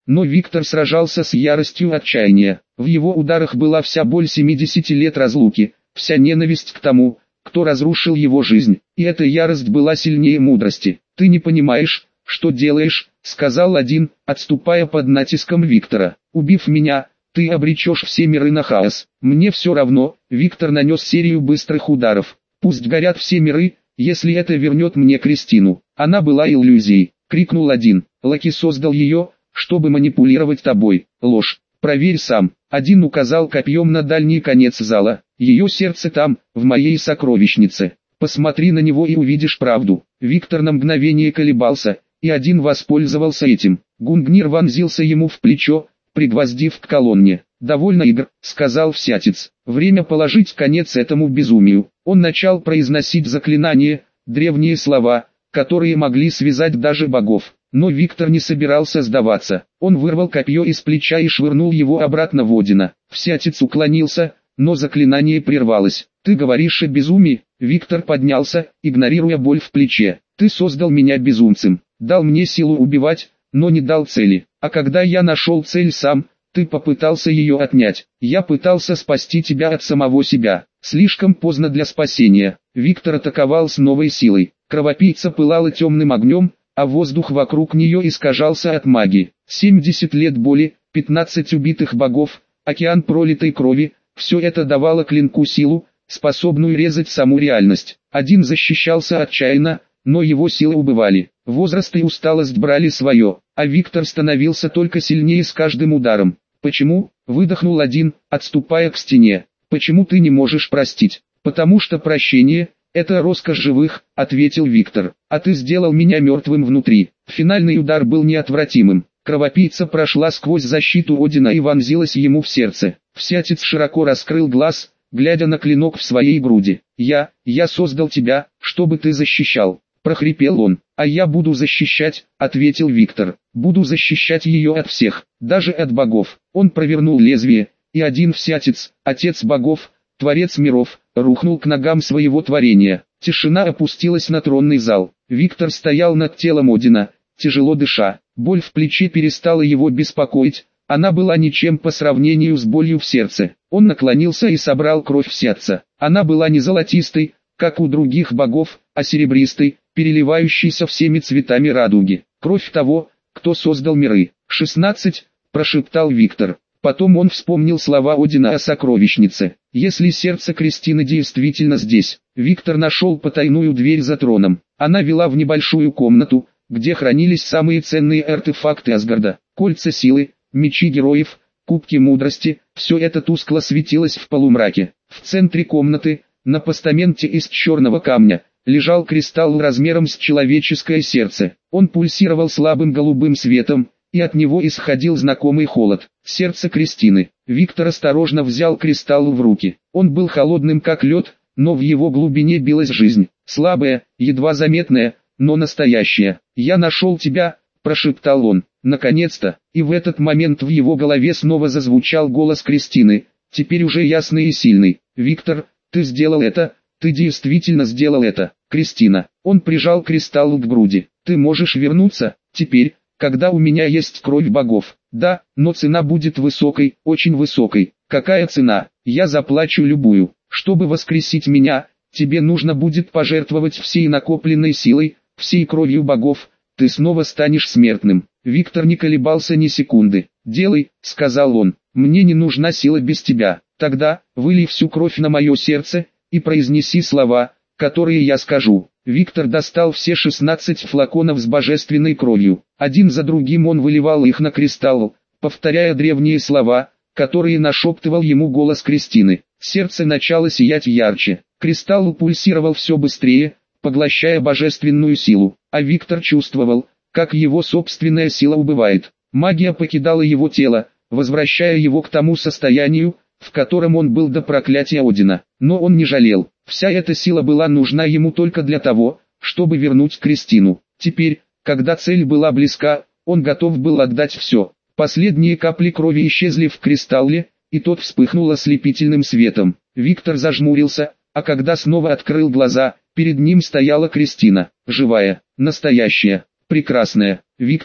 Но Виктор сражался с яростью отчаяния. В его ударах была вся боль 70 лет разлуки, вся ненависть к тому, кто разрушил его жизнь. И эта ярость была сильнее мудрости. «Ты не понимаешь, что делаешь», — сказал один, отступая под натиском Виктора. «Убив меня, ты обречешь все миры на хаос. Мне все равно». Виктор нанес серию быстрых ударов. «Пусть горят все миры, если это вернет мне Кристину. Она была иллюзией», — крикнул один. «Лаки создал ее, чтобы манипулировать тобой». «Ложь. Проверь сам». Один указал копьем на дальний конец зала. «Ее сердце там, в моей сокровищнице. Посмотри на него и увидишь правду». Виктор на мгновение колебался, и один воспользовался этим. Гунгнир вонзился ему в плечо, пригвоздив к колонне. «Довольно игр», — сказал всятец. «Время положить конец этому безумию». Он начал произносить заклинания, древние слова, которые могли связать даже богов. Но Виктор не собирался сдаваться. Он вырвал копье из плеча и швырнул его обратно в Одина. Всятец уклонился, но заклинание прервалось. «Ты говоришь о безумии?» Виктор поднялся, игнорируя боль в плече. «Ты создал меня безумцем, дал мне силу убивать, но не дал цели. А когда я нашел цель сам, ты попытался ее отнять. Я пытался спасти тебя от самого себя. Слишком поздно для спасения». Виктор атаковал с новой силой. Кровопийца пылала темным огнем, а воздух вокруг нее искажался от магии. 70 лет боли, 15 убитых богов, океан пролитой крови — все это давало клинку силу, способную резать саму реальность. Один защищался отчаянно, но его силы убывали. Возраст и усталость брали свое, а Виктор становился только сильнее с каждым ударом. «Почему?» — выдохнул один, отступая к стене. «Почему ты не можешь простить?» «Потому что прощение — это роскошь живых», — ответил Виктор. «А ты сделал меня мертвым внутри». Финальный удар был неотвратимым. Кровопийца прошла сквозь защиту Одина и вонзилась ему в сердце. Всятец широко раскрыл глаз, глядя на клинок в своей груди. Я создал тебя, чтобы ты защищал», — прохрипел он. «А я буду защищать», — ответил Виктор. «Буду защищать ее от всех, даже от богов». Он провернул лезвие, и один всятец, отец богов, творец миров, рухнул к ногам своего творения. Тишина опустилась на тронный зал. Виктор стоял над телом Одина, тяжело дыша. Боль в плече перестала его беспокоить, она была ничем по сравнению с болью в сердце. Он наклонился и собрал кровь всятца. Она была не золотистой, как у других богов, а серебристой, переливающейся всеми цветами радуги. Кровь того, кто создал миры. 16, прошептал Виктор. Потом он вспомнил слова Одина о сокровищнице. Если сердце Кристины действительно здесь. Виктор нашел потайную дверь за троном. Она вела в небольшую комнату, где хранились самые ценные артефакты Асгарда. Кольца силы, мечи героев, кубки мудрости, все это тускло светилось в полумраке. В центре комнаты, на постаменте из черного камня, лежал кристалл размером с человеческое сердце. Он пульсировал слабым голубым светом, и от него исходил знакомый холод. Сердце Кристины. Виктор осторожно взял кристалл в руки. Он был холодным как лед, но в его глубине билась жизнь. Слабая, едва заметная, но настоящая. «Я нашел тебя», — прошептал он. Наконец-то, и в этот момент в его голове снова зазвучал голос Кристины, теперь уже ясный и сильный. «Виктор, ты сделал это, ты действительно сделал это, Кристина». Он прижал кристалл к груди. «Ты можешь вернуться, теперь, когда у меня есть кровь богов». «Да, но цена будет высокой, очень высокой». «Какая цена? Я заплачу любую. Чтобы воскресить меня, тебе нужно будет пожертвовать всей накопленной силой, всей кровью богов, ты снова станешь смертным». Виктор не колебался ни секунды. «Делай», — сказал он, — «мне не нужна сила без тебя. Тогда, вылей всю кровь на мое сердце, и произнеси слова, которые я скажу». Виктор достал все 16 флаконов с божественной кровью. Один за другим он выливал их на кристалл, повторяя древние слова, которые нашептывал ему голос Кристины. Сердце начало сиять ярче. Кристалл пульсировал все быстрее, поглощая божественную силу, а Виктор чувствовал, как его собственная сила убывает. Магия покидала его тело, возвращая его к тому состоянию, в котором он был до проклятия Одина. Но он не жалел. Вся эта сила была нужна ему только для того, чтобы вернуть Кристину. Теперь, когда цель была близка, он готов был отдать все. Последние капли крови исчезли в кристалле, и тот вспыхнул ослепительным светом. Виктор зажмурился, а когда снова открыл глаза, перед ним стояла Кристина, живая, настоящая, прекрасная. «Виктор,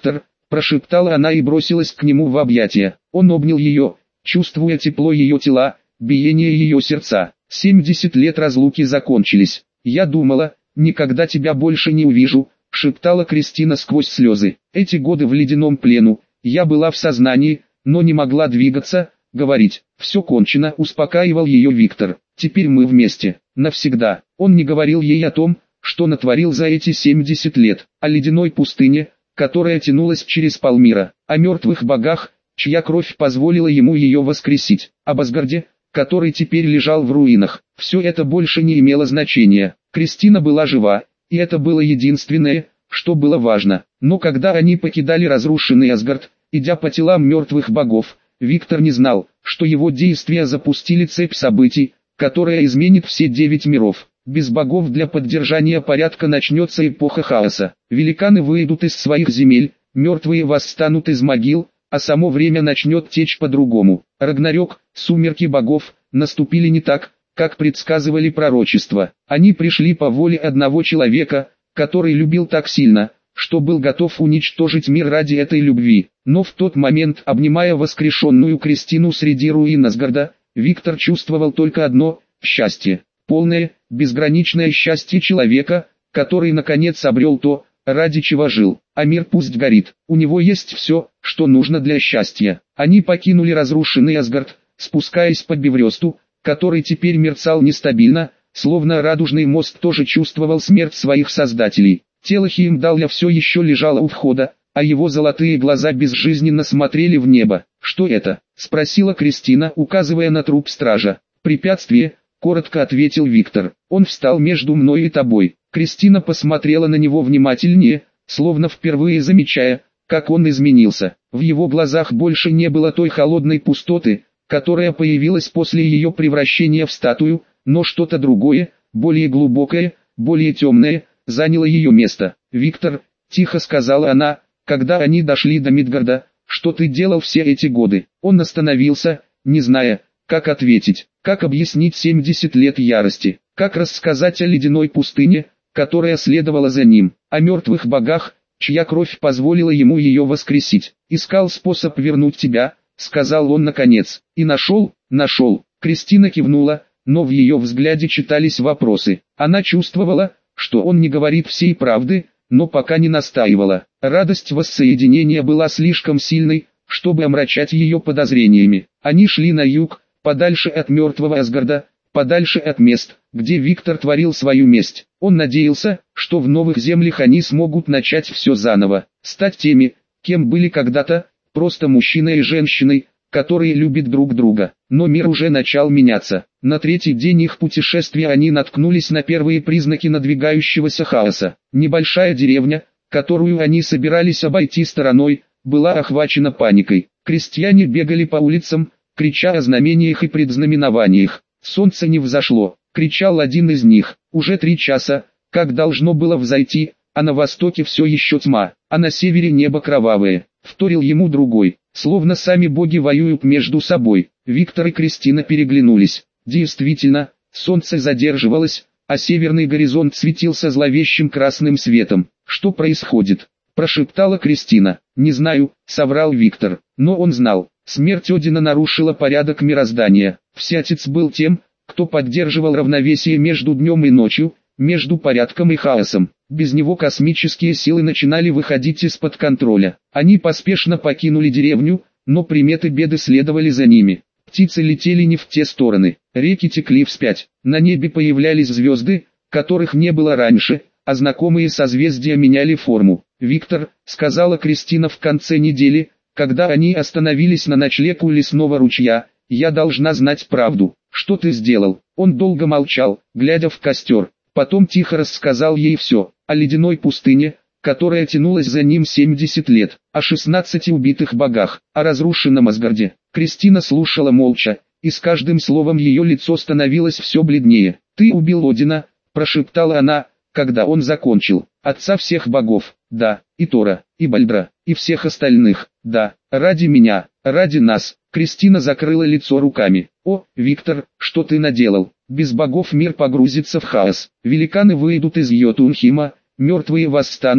прошептала она и бросилась к нему в объятия. Он обнял ее, чувствуя тепло ее тела, биение ее сердца. 70 лет разлуки закончились. «Я думала, никогда тебя больше не увижу», — шептала Кристина сквозь слезы. «Эти годы в ледяном плену, я была в сознании, но не могла двигаться, говорить. Все кончено», — успокаивал ее Виктор. «Теперь мы вместе, навсегда». Он не говорил ей о том, что натворил за эти 70 лет, о ледяной пустыне, которая тянулась через полмира, о мертвых богах, чья кровь позволила ему ее воскресить, об Асгарде, который теперь лежал в руинах. Все это больше не имело значения. Кристина была жива, и это было единственное, что было важно. Но когда они покидали разрушенный Асгард, идя по телам мертвых богов, Виктор не знал, что его действия запустили цепь событий, которая изменит все 9 миров. Без богов для поддержания порядка начнется эпоха хаоса. Великаны выйдут из своих земель, мертвые восстанут из могил, а само время начнет течь по-другому. Рагнарёк, сумерки богов, наступили не так, как предсказывали пророчества. Они пришли по воле одного человека, который любил так сильно, что был готов уничтожить мир ради этой любви. Но в тот момент, обнимая воскрешенную Кристину среди руин Асгарда, Виктор чувствовал только одно – счастье. Полное, безграничное счастье человека, который наконец обрел то, ради чего жил. А мир пусть горит. У него есть все, что нужно для счастья. Они покинули разрушенный Асгард, спускаясь по Бифросту, который теперь мерцал нестабильно, словно радужный мост тоже чувствовал смерть своих создателей. Тело Хеймдалля все еще лежало у входа, а его золотые глаза безжизненно смотрели в небо. «Что это?» – спросила Кристина, указывая на труп стража. «Препятствие», – коротко ответил Виктор. «Он встал между мной и тобой». Кристина посмотрела на него внимательнее, словно впервые замечая, как он изменился. В его глазах больше не было той холодной пустоты, которая появилась после ее превращения в статую, но что-то другое, более глубокое, более темное, заняло ее место. «Виктор», — тихо сказала она, когда они дошли до Мидгарда, — «что ты делал все эти годы?» Он остановился, не зная, как ответить, как объяснить 70 лет ярости, как рассказать о ледяной пустыне, которая следовала за ним, о мертвых богах, чья кровь позволила ему ее воскресить. «Искал способ вернуть тебя», — сказал он наконец, — «и нашел». Кристина кивнула, но в ее взгляде читались вопросы. Она чувствовала, что он не говорит всей правды, но пока не настаивала. Радость воссоединения была слишком сильной, чтобы омрачать ее подозрениями. Они шли на юг, подальше от мертвого Асгарда, подальше от мест, где Виктор творил свою месть. Он надеялся, что в новых землях они смогут начать все заново, стать теми, кем были когда-то, просто мужчиной и женщиной, которые любят друг друга. Но мир уже начал меняться. На третий день их путешествия они наткнулись на первые признаки надвигающегося хаоса. Небольшая деревня, которую они собирались обойти стороной, была охвачена паникой. Крестьяне бегали по улицам, крича о знамениях и предзнаменованиях. «Солнце не взошло», — кричал один из них. «Уже 3 часа, как должно было взойти, а на востоке все еще тьма, а на севере небо кровавое», — вторил ему другой. Словно сами боги воюют между собой. Виктор и Кристина переглянулись. Действительно, солнце задерживалось, а северный горизонт светился зловещим красным светом. «Что происходит?» – прошептала Кристина. «Не знаю», – соврал Виктор. Но он знал. Смерть Одина нарушила порядок мироздания. Всеотец был тем, кто поддерживал равновесие между днем и ночью, между порядком и хаосом. Без него космические силы начинали выходить из-под контроля. Они поспешно покинули деревню, но приметы беды следовали за ними. Птицы летели не в те стороны, реки текли вспять. На небе появлялись звезды, которых не было раньше, а знакомые созвездия меняли форму. «Виктор», — сказала Кристина в конце недели, когда они остановились на ночлег у лесного ручья, — «я должна знать правду. Что ты сделал?» Он долго молчал, глядя в костер. Потом тихо рассказал ей все, о ледяной пустыне, которая тянулась за ним 70 лет, о 16 убитых богах, о разрушенном Асгарде. Кристина слушала молча, и с каждым словом ее лицо становилось все бледнее. «Ты убил Одина», – прошептала она, когда он закончил, – «отца всех богов, да, и Тора, и Бальдра, и всех остальных, да, ради меня, ради нас». Кристина закрыла лицо руками. «О, Виктор, что ты наделал? Без богов мир погрузится в хаос. Великаны выйдут из Йотунхима, мертвые восстанут,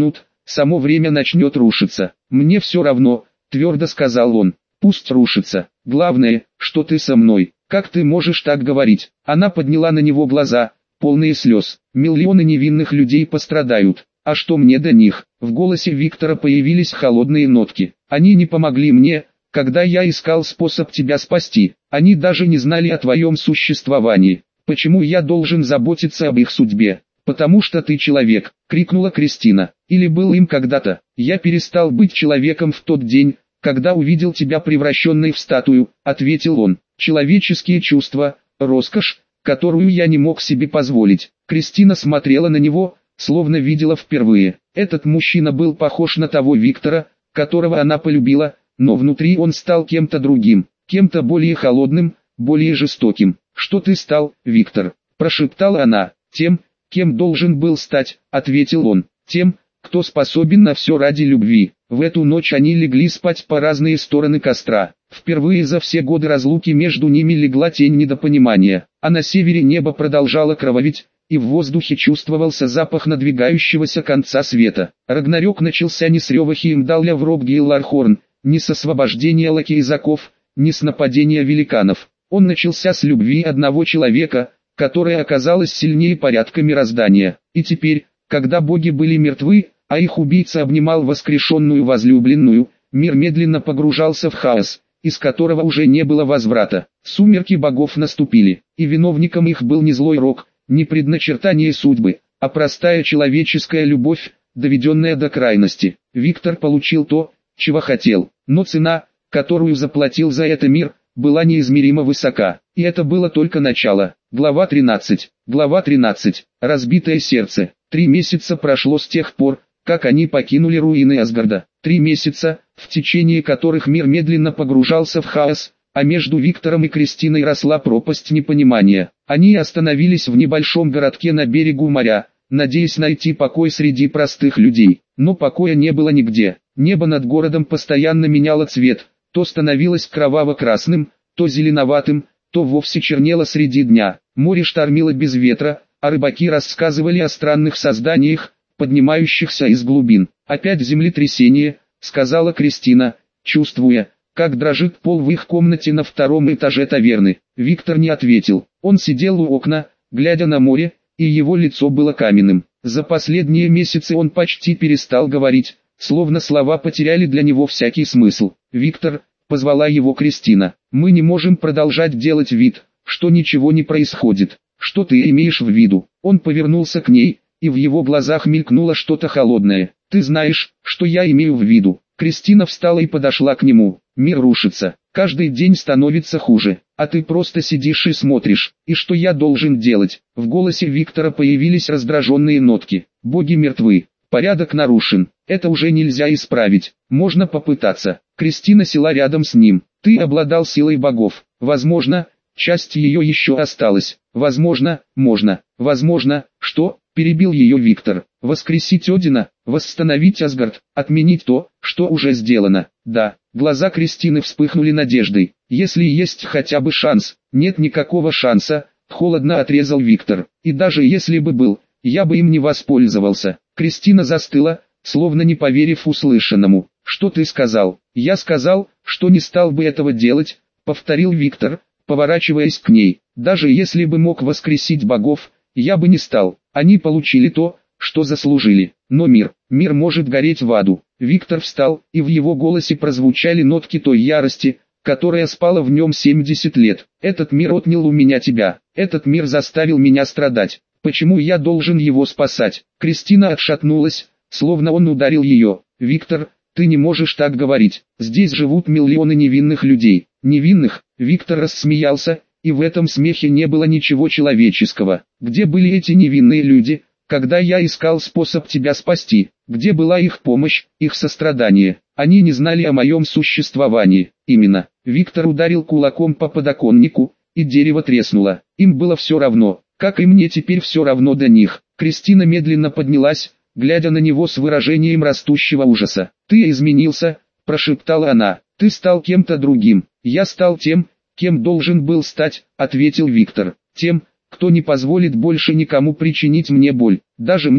само время начнет рушиться. Мне все равно, твердо сказал он. Пусть рушится. Главное, что ты со мной. Как ты можешь так говорить? Она подняла на него глаза, полные слез. Миллионы невинных людей пострадают. А что мне до них? В голосе Виктора появились холодные нотки. Они не помогли мне, когда я искал способ тебя спасти. Они даже не знали о твоем существовании. Почему я должен заботиться об их судьбе? Потому что ты человек, крикнула Кристина. Или был им когда-то. Я перестал быть человеком в тот день, когда увидел тебя превращенной в статую, ответил он. Человеческие чувства, роскошь, которую я не мог себе позволить. Кристина смотрела на него, словно видела впервые. Этот мужчина был похож на того Виктора, которого она полюбила, но внутри он стал кем-то другим, кем-то более холодным, более жестоким. «Что ты стал, Виктор?» – прошептала она. «Тем, кем должен был стать», – ответил он. «Тем, кто способен на все ради любви». В эту ночь они легли спать по разные стороны костра. Впервые за все годы разлуки между ними легла тень недопонимания, а на севере небо продолжало кровавить, и в воздухе чувствовался запах надвигающегося конца света. Рагнарёк начался не с рёва Хеймдалля в Роггиллархорн, не с освобождения лакейзаков, не с нападения великанов. Он начался с любви одного человека, которая оказалась сильнее порядка мироздания. И теперь, когда боги были мертвы, а их убийца обнимал воскрешенную возлюбленную, мир медленно погружался в хаос, из которого уже не было возврата. Сумерки богов наступили, и виновником их был не злой рок, не предначертание судьбы, а простая человеческая любовь, доведенная до крайности. Виктор получил то, чего хотел, но цена, которую заплатил за это мир, была неизмеримо высока. И это было только начало. Глава 13. Глава 13. Разбитое сердце. 3 месяца прошло с тех пор, как они покинули руины Асгарда. 3 месяца, в течение которых мир медленно погружался в хаос, а между Виктором и Кристиной росла пропасть непонимания. Они остановились в небольшом городке на берегу моря, надеясь найти покой среди простых людей. Но покоя не было нигде. Небо над городом постоянно меняло цвет, то становилось кроваво-красным, то зеленоватым, то вовсе чернело среди дня. Море штормило без ветра, а рыбаки рассказывали о странных созданиях, поднимающихся из глубин. «Опять землетрясение», — сказала Кристина, чувствуя, как дрожит пол в их комнате на 2-м этаже таверны. Виктор не ответил. Он сидел у окна, глядя на море, и его лицо было каменным. За последние месяцы он почти перестал говорить, словно слова потеряли для него всякий смысл. «Виктор», — позвала его Кристина, — «мы не можем продолжать делать вид, что ничего не происходит. Что ты имеешь в виду?» Он повернулся к ней, и в его глазах мелькнуло что-то холодное. «Ты знаешь, что я имею в виду». Кристина встала и подошла к нему. «Мир рушится, каждый день становится хуже, а ты просто сидишь и смотришь. И что я должен делать?» В голосе Виктора появились раздраженные нотки. «Боги мертвы, порядок нарушен, это уже нельзя исправить, можно попытаться». Кристина села рядом с ним. «Ты обладал силой богов, возможно, часть ее еще осталась, возможно, можно, возможно, что?» Перебил ее Виктор. «Воскресить Одина, восстановить Асгард, отменить то, что уже сделано». «Да». Глаза Кристины вспыхнули надеждой. «Если есть хотя бы шанс». «Нет никакого шанса», — холодно отрезал Виктор. «И даже если бы был, я бы им не воспользовался». Кристина застыла, словно не поверив услышанному. «Что ты сказал?» «Я сказал, что не стал бы этого делать», — повторил Виктор, поворачиваясь к ней. «Даже если бы мог воскресить богов, я бы не стал. Они получили то, что заслужили. Но мир может гореть в аду». Виктор встал, и в его голосе прозвучали нотки той ярости, которая спала в нем 70 лет. «Этот мир отнял у меня тебя. Этот мир заставил меня страдать. Почему я должен его спасать?» Кристина отшатнулась, словно он ударил ее. «Виктор, ты не можешь так говорить. Здесь живут миллионы невинных людей». «Невинных?» Виктор рассмеялся, и в этом смехе не было ничего человеческого. «Где были эти невинные люди, когда я искал способ тебя спасти? Где была их помощь, их сострадание? Они не знали о моем существовании». «Именно». Виктор ударил кулаком по подоконнику, и дерево треснуло. «Им было все равно, как и мне теперь все равно до них». Кристина медленно поднялась, глядя на него с выражением растущего ужаса. «Ты изменился», – прошептала она. «Ты стал кем-то другим». «Я стал тем, кем должен был стать», — ответил Виктор. «Тем, кто не позволит больше никому причинить мне боль. Даже мне,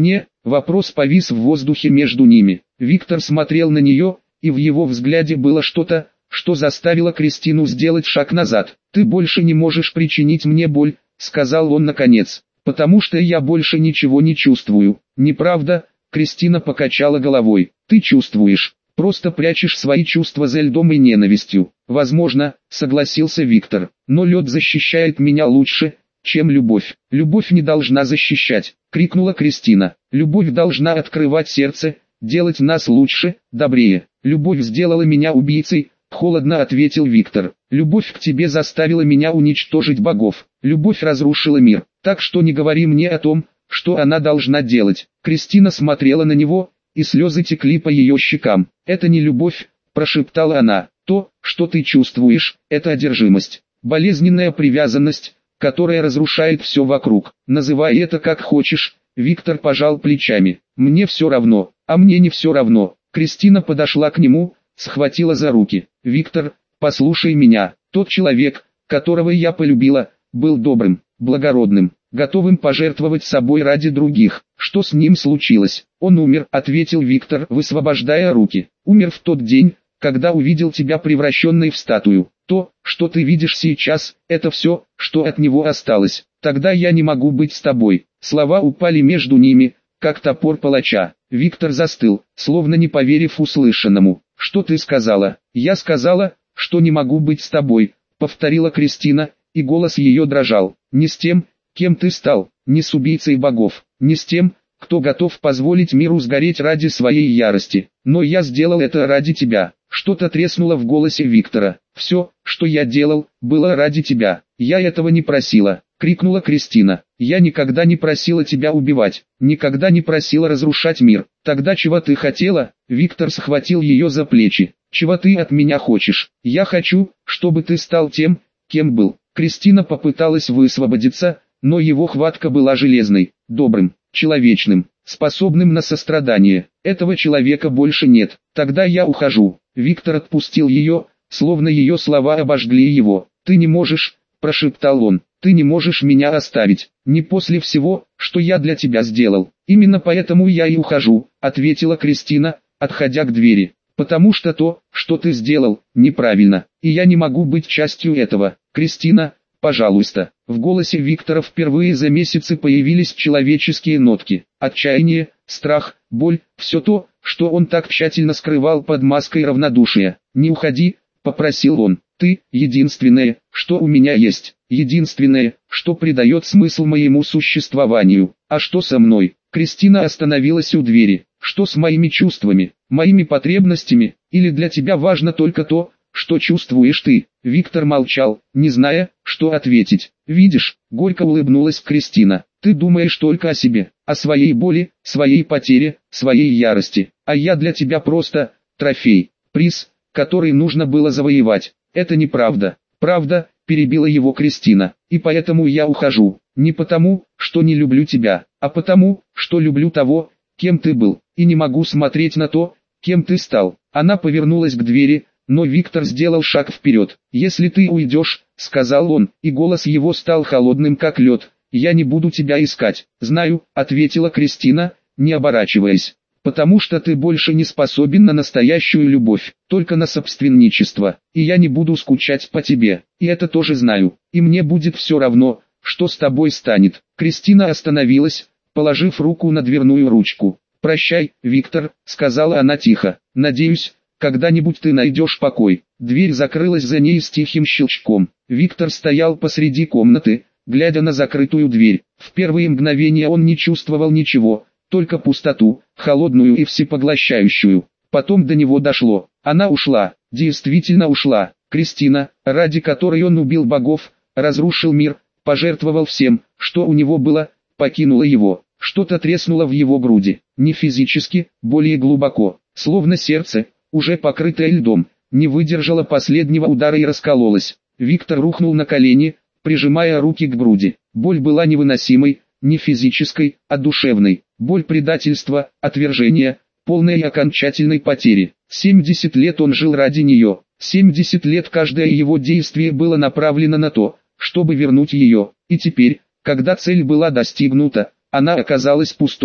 Вопрос повис в воздухе между ними. Виктор смотрел на нее, и в его взгляде было что-то, что заставило Кристину сделать шаг назад. «Ты больше не можешь причинить мне боль», — сказал он наконец, — «потому что я больше ничего не чувствую». «Неправда», — Кристина покачала головой. «Ты чувствуешь, просто прячешь свои чувства за льдом и ненавистью». «Возможно», — согласился Виктор, — «но лед защищает меня лучше, чем любовь». «Любовь не должна защищать», — крикнула Кристина. «Любовь должна открывать сердце, делать нас лучше, добрее». «Любовь сделала меня убийцей», — холодно ответил Виктор. «Любовь к тебе заставила меня уничтожить богов. Любовь разрушила мир. Так что не говори мне о том, что она должна делать». Кристина смотрела на него, и слезы текли по ее щекам. «Это не любовь», — прошептала она. «То, что ты чувствуешь, это одержимость. Болезненная привязанность, которая разрушает все вокруг. Называй это как хочешь». Виктор пожал плечами. «Мне все равно». «А мне не все равно». Кристина подошла к нему, схватила за руки. «Виктор, послушай меня. Тот человек, которого я полюбила, был добрым, благородным, готовым пожертвовать собой ради других. Что с ним случилось?» «Он умер», — ответил Виктор, высвобождая руки. «Умер в тот день, когда увидел тебя превращенной в статую. То, что ты видишь сейчас, это все, что от него осталось. Тогда я не могу быть с тобой». Слова упали между ними, как топор палача. Виктор застыл, словно не поверив услышанному. «Что ты сказала?» «Я сказала, что не могу быть с тобой», — повторила Кристина, и голос ее дрожал. «Не с тем, кем ты стал, не с убийцей богов, не с тем, кто готов позволить миру сгореть ради своей ярости. Но я сделал это ради тебя». Что-то треснуло в голосе Виктора. «Все, что я делал, было ради тебя. Я этого не просила», — крикнула Кристина. «Я никогда не просила тебя убивать, никогда не просила разрушать мир. Тогда чего ты хотела?» Виктор схватил ее за плечи. «Чего ты от меня хочешь?» «Я хочу, чтобы ты стал тем, кем был». Кристина попыталась высвободиться, но его хватка была железной, добрым, человечным, способным на сострадание. «Этого человека больше нет. Тогда я ухожу». Виктор отпустил ее, словно ее слова обожгли его. «Ты не можешь», — прошептал он, — «ты не можешь меня оставить, не после всего, что я для тебя сделал». «Именно поэтому я и ухожу», — ответила Кристина, отходя к двери. «Потому что то, что ты сделал, неправильно, и я не могу быть частью этого». «Кристина, пожалуйста». В голосе Виктора впервые за месяцы появились человеческие нотки. Отчаяние, страх, боль, все то, что он так тщательно скрывал под маской равнодушия. «Не уходи», — попросил он. «Ты — единственное, что у меня есть, единственное, что придает смысл моему существованию. А что со мной?» Кристина остановилась у двери. «Что с моими чувствами, моими потребностями, или для тебя важно только то, что чувствуешь ты?» Виктор молчал, не зная, что ответить. «Видишь», — горько улыбнулась Кристина, — «ты думаешь только о себе, о своей боли, своей потере, своей ярости, а я для тебя просто трофей, приз, который нужно было завоевать». «Это неправда». «Правда», — перебила его Кристина, — «и поэтому я ухожу, не потому, что не люблю тебя, а потому, что люблю того, кем ты был, и не могу смотреть на то, кем ты стал». Она повернулась к двери, но Виктор сделал шаг вперед. «Если ты уйдешь», — сказал он, и голос его стал холодным как лед, — «я не буду тебя искать». «Знаю», — ответила Кристина, не оборачиваясь, «потому что ты больше не способен на настоящую любовь, только на собственничество, и я не буду скучать по тебе, и это тоже знаю, и мне будет все равно, что с тобой станет». Кристина остановилась, положив руку на дверную ручку. «Прощай, Виктор», — сказала она тихо, — «надеюсь, когда-нибудь ты найдешь покой». Дверь закрылась за ней с тихим щелчком. Виктор стоял посреди комнаты, глядя на закрытую дверь. В первые мгновения он не чувствовал ничего, только пустоту, холодную и всепоглощающую. Потом до него дошло. Она ушла, действительно ушла. Кристина, ради которой он убил богов, разрушил мир, пожертвовал всем, что у него было, покинула его. Что-то треснуло в его груди, не физически, более глубоко, словно сердце, уже покрытое льдом, не выдержало последнего удара и раскололось. Виктор рухнул на колени, прижимая руки к груди. Боль была невыносимой, не физической, а душевной. Боль предательства, отвержения, полной и окончательной потери. 70 лет он жил ради нее. 70 лет каждое его действие было направлено на то, чтобы вернуть ее. И теперь, когда цель была достигнута, она оказалась пустой.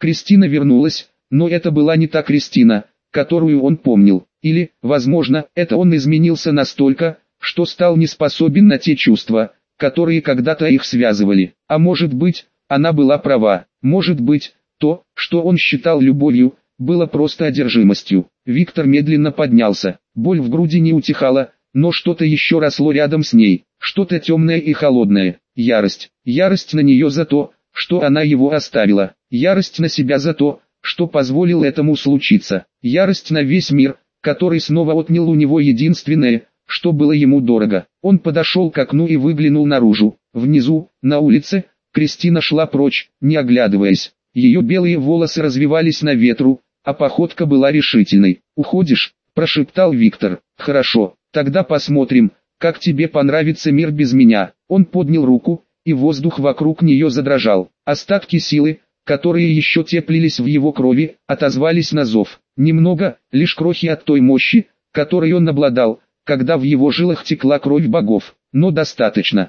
Кристина вернулась, но это была не та Кристина, которую он помнил. Или, возможно, это он изменился настолько, что стал не способен на те чувства, которые когда-то их связывали. А может быть, она была права. Может быть, то, что он считал любовью, было просто одержимостью. Виктор медленно поднялся. Боль в груди не утихала, но что-то еще росло рядом с ней. Что-то темное и холодное. Ярость. Ярость на нее за то, что она его оставила. Ярость на себя за то, что позволил этому случиться. Ярость на весь мир, который снова отнял у него единственное, что было ему дорого. Он подошел к окну и выглянул наружу. Внизу, на улице, Кристина шла прочь, не оглядываясь. Ее белые волосы развивались на ветру, а походка была решительной. «Уходишь?» – прошептал Виктор. «Хорошо, тогда посмотрим, как тебе понравится мир без меня». Он поднял руку, и воздух вокруг нее задрожал. Остатки силы, которые еще теплились в его крови, отозвались на зов. Немного, лишь крохи от той мощи, которой он обладал, когда в его жилах текла кровь богов. Но достаточно,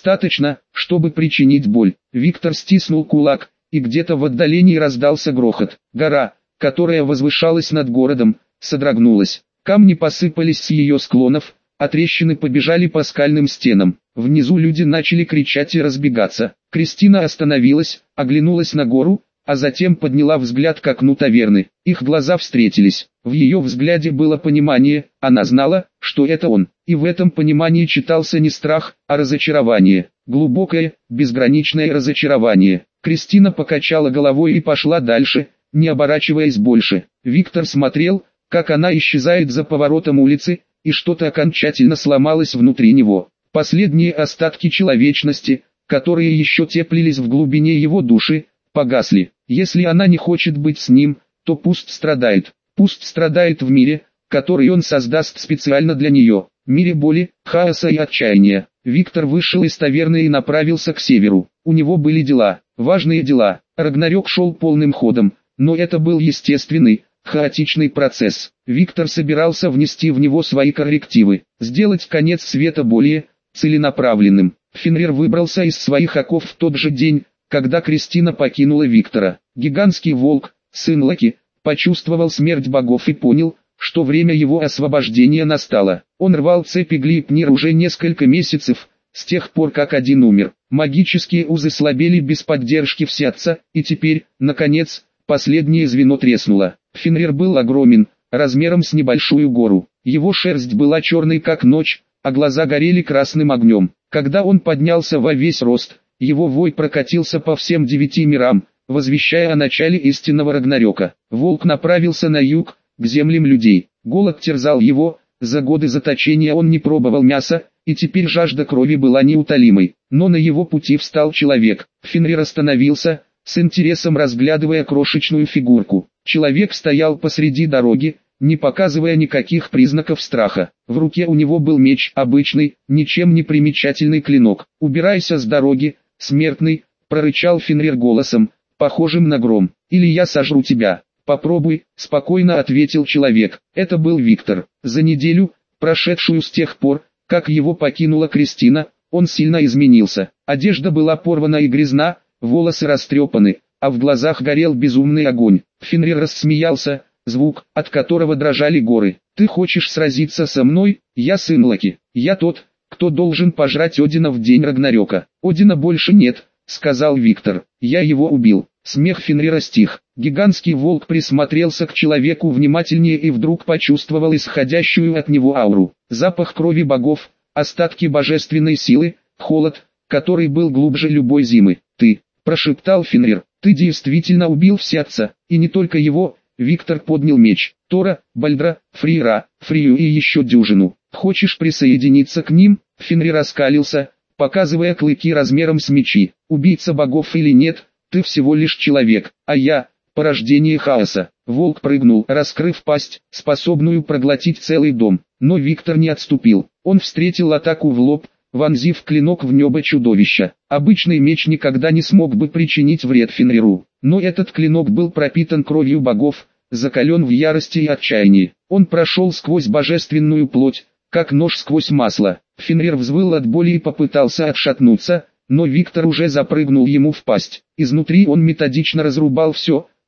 чтобы причинить боль. Виктор стиснул кулак, и где-то в отдалении раздался грохот. Гора, которая возвышалась над городом, содрогнулась. Камни посыпались с ее склонов, а трещины побежали по скальным стенам. Внизу люди начали кричать и разбегаться. Кристина остановилась, оглянулась на гору, а затем подняла взгляд к окну таверны. Их глаза встретились. В ее взгляде было понимание, она знала, что это он. И в этом понимании читался не страх, а разочарование. Глубокое, безграничное разочарование. Кристина покачала головой и пошла дальше, не оборачиваясь больше. Виктор смотрел, как она исчезает за поворотом улицы, и что-то окончательно сломалось внутри него. Последние остатки человечности, которые еще теплились в глубине его души, погасли. Если она не хочет быть с ним, то пусть страдает. Пусть страдает в мире, который он создаст специально для нее. Мире боли, хаоса и отчаяния. Виктор вышел из таверны и направился к северу. У него были дела, важные дела. Рагнарёк шел полным ходом, но это был естественный, хаотичный процесс. Виктор собирался внести в него свои коррективы, сделать конец света более целенаправленным. Фенрир выбрался из своих оков в тот же день, когда Кристина покинула Виктора. Гигантский волк, сын Локи, почувствовал смерть богов и понял, что время его освобождения настало. Он рвал цепи Глипнир уже несколько месяцев, с тех пор как один умер. Магические узы слабели без поддержки Всеотца, и теперь, наконец, последнее звено треснуло. Фенрир был огромен, размером с небольшую гору. Его шерсть была черной как ночь, а глаза горели красным огнем. Когда он поднялся во весь рост, его вой прокатился по всем 9 мирам, возвещая о начале истинного Рагнарёка. Волк направился на юг, к землям людей. Голод терзал его, за годы заточения он не пробовал мяса, и теперь жажда крови была неутолимой. Но на его пути встал человек. Фенрир остановился, с интересом разглядывая крошечную фигурку. Человек стоял посреди дороги, не показывая никаких признаков страха. В руке у него был меч, обычный, ничем не примечательный клинок. «Убирайся с дороги, смертный», — прорычал Фенрир голосом, похожим на гром. «Или я сожру тебя». «Попробуй», — спокойно ответил человек. Это был Виктор. За неделю, прошедшую с тех пор, как его покинула Кристина, он сильно изменился. Одежда была порвана и грязна, волосы растрепаны, а в глазах горел безумный огонь. Фенрир рассмеялся, звук, от которого дрожали горы. «Ты хочешь сразиться со мной? Я сын Локи. Я тот, кто должен пожрать Одина в день Рагнарёка». «Одина больше нет», — сказал Виктор. «Я его убил». Смех Фенрира стих. Гигантский волк присмотрелся к человеку внимательнее и вдруг почувствовал исходящую от него ауру. Запах крови богов, остатки божественной силы, холод, который был глубже любой зимы. «Ты», — прошептал Фенрир, — «ты действительно убил Всеотца, и не только его». Виктор поднял меч. «Тора, Бальдра, Фрира, Фрию и еще дюжину. Хочешь присоединиться к ним?» Фенрир оскалился, показывая клыки размером с мечи. «Убийца богов или нет, ты всего лишь человек, а я — порождение хаоса». Волк прыгнул, раскрыв пасть, способную проглотить целый дом. Но Виктор не отступил. Он встретил атаку в лоб, вонзив клинок в небо чудовища. Обычный меч никогда не смог бы причинить вред Фенриру. Но этот клинок был пропитан кровью богов, закален в ярости и отчаянии. Он прошел сквозь божественную плоть, как нож сквозь масло. Фенрир взвыл от боли и попытался отшатнуться, но Виктор уже запрыгнул ему в пасть. Изнутри он методично разрубал все,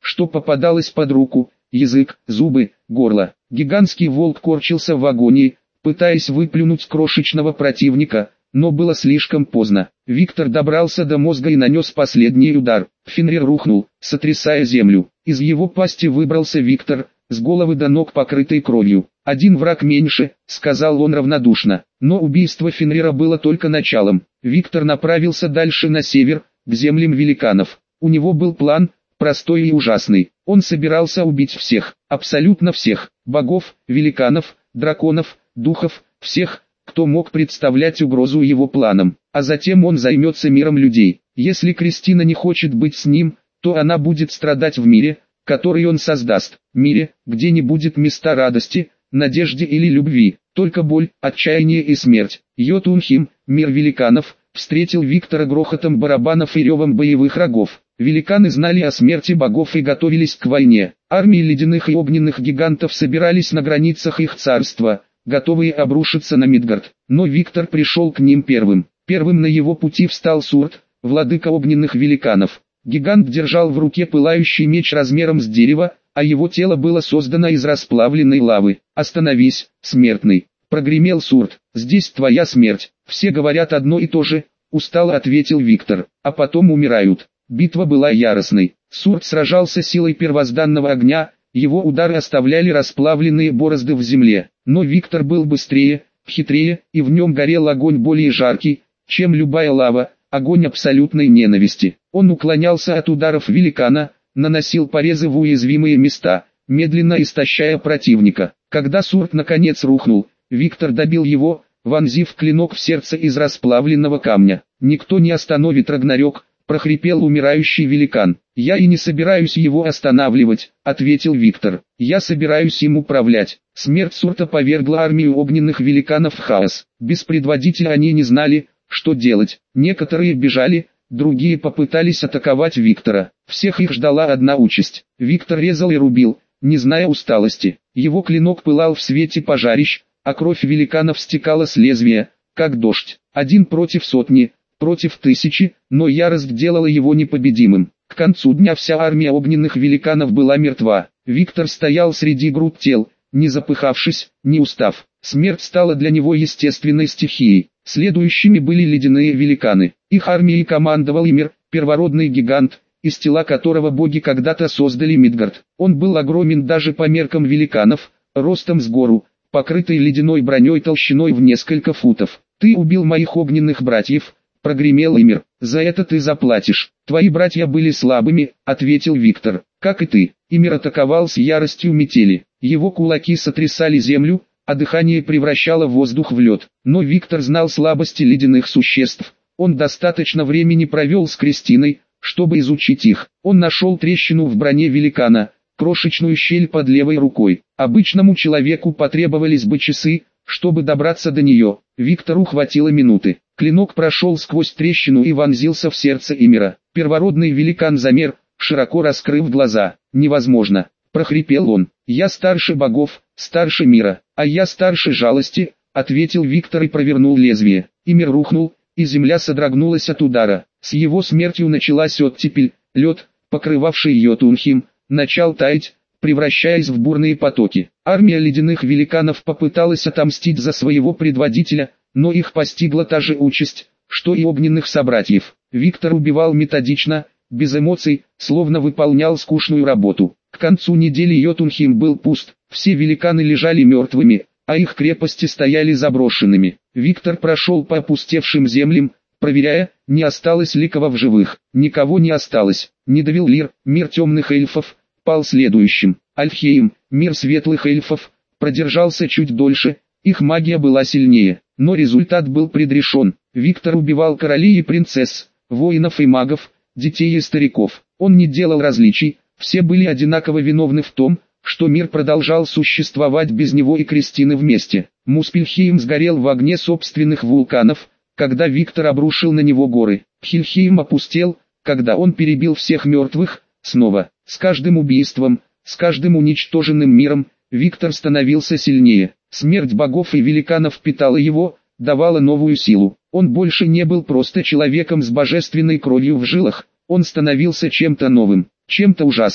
что попадалось под руку: язык, зубы, горло. Гигантский волк корчился в агонии, пытаясь выплюнуть крошечного противника, но было слишком поздно. Виктор добрался до мозга и нанес последний удар. Фенрир рухнул, сотрясая землю. Из его пасти выбрался Виктор, с головы до ног покрытый кровью. «Один враг меньше», — сказал он равнодушно. Но убийство Фенрира было только началом. Виктор направился дальше на север, к землям великанов. У него был план, простой и ужасный. Он собирался убить всех, абсолютно всех, богов, великанов, драконов, духов, всех, кто мог представлять угрозу его планам. А затем он займется миром людей. Если Кристина не хочет быть с ним, то она будет страдать в мире, который он создаст. Мире, где не будет места радости, надежде или любви, только боль, отчаяние и смерть. Йотунхейм, мир великанов, встретил Виктора грохотом барабанов и ревом боевых рогов. Великаны знали о смерти богов и готовились к войне. Армии ледяных и огненных гигантов собирались на границах их царства, готовые обрушиться на Мидгард. Но Виктор пришел к ним первым. Первым на его пути встал Сурт, владыка огненных великанов. Гигант держал в руке пылающий меч размером с дерево, а его тело было создано из расплавленной лавы. «Остановись, смертный!» — прогремел Сурт. «Здесь твоя смерть. Все говорят одно и то же», — устало ответил Виктор. «А потом умирают». Битва была яростной. Сурт сражался силой первозданного огня, его удары оставляли расплавленные борозды в земле. Но Виктор был быстрее, хитрее, и в нем горел огонь более жаркий, чем любая лава, огонь абсолютной ненависти. Он уклонялся от ударов великана, наносил порезы в уязвимые места, медленно истощая противника. Когда Сурт наконец рухнул, Виктор добил его, вонзив клинок в сердце из расплавленного камня. «Никто не остановит Рагнарёк», — прохрипел умирающий великан. «Я и не собираюсь его останавливать», — ответил Виктор. «Я собираюсь им управлять». Смерть Сурта повергла армию огненных великанов в хаос. Без предводителя они не знали, что делать. Некоторые бежали, другие попытались атаковать Виктора. Всех их ждала одна участь. Виктор резал и рубил, не зная усталости. Его клинок пылал в свете пожарищ, а кровь великанов стекала с лезвия, как дождь. Один против сотни, против тысячи, но ярость делала его непобедимым. К концу дня вся армия огненных великанов была мертва. Виктор стоял среди груд тел, не запыхавшись, не устав. Смерть стала для него естественной стихией. Следующими были ледяные великаны. Их армией командовал Ymir, первородный гигант, из тела которого боги когда-то создали Мидгард. Он был огромен даже по меркам великанов, ростом с гору, покрытый ледяной броней толщиной в несколько футов. «Ты убил моих огненных братьев», — прогремел Ymir. «За это ты заплатишь». «Твои братья были слабыми», — ответил Виктор. «Как и ты». Ymir атаковал с яростью метели. Его кулаки сотрясали землю, а дыхание превращало воздух в лед. Но Виктор знал слабости ледяных существ. Он достаточно времени провел с Кристиной, чтобы изучить их. Он нашел трещину в броне великана, крошечную щель под левой рукой. Обычному человеку потребовались бы часы, чтобы добраться до нее. Виктору хватило минуты. Клинок прошел сквозь трещину и вонзился в сердце Ymira. Первородный великан замер, широко раскрыв глаза. «Невозможно», — прохрипел он. «Я старше богов, старше мира, а я старше жалости», — ответил Виктор и провернул лезвие. Ymir рухнул, и земля содрогнулась от удара. С его смертью началась оттепель, лед, покрывавший Йотунхейм, начал таять, превращаясь в бурные потоки. Армия ледяных великанов попыталась отомстить за своего предводителя, но их постигла та же участь, что и огненных собратьев. Виктор убивал методично, без эмоций, словно выполнял скучную работу. К концу недели Йотунхейм был пуст, все великаны лежали мертвыми, а их крепости стояли заброшенными. Виктор прошел по опустевшим землям, проверяя, не осталось ли кого в живых. Никого не осталось. Недовеллир, мир темных эльфов, пал следующим. Альфхейм, мир светлых эльфов, продержался чуть дольше, их магия была сильнее. Но результат был предрешен. Виктор убивал королей и принцесс, воинов и магов, детей и стариков. Он не делал различий, все были одинаково виновны в том, что мир продолжал существовать без него и Кристины вместе. Муспельхейм сгорел в огне собственных вулканов, когда Виктор обрушил на него горы. Хильхейм опустел, когда он перебил всех мертвых. Снова, с каждым убийством, с каждым уничтоженным миром, Виктор становился сильнее. Смерть богов и великанов питала его, давала новую силу. Он больше не был просто человеком с божественной кровью в жилах, он становился чем-то новым, чем-то ужасным.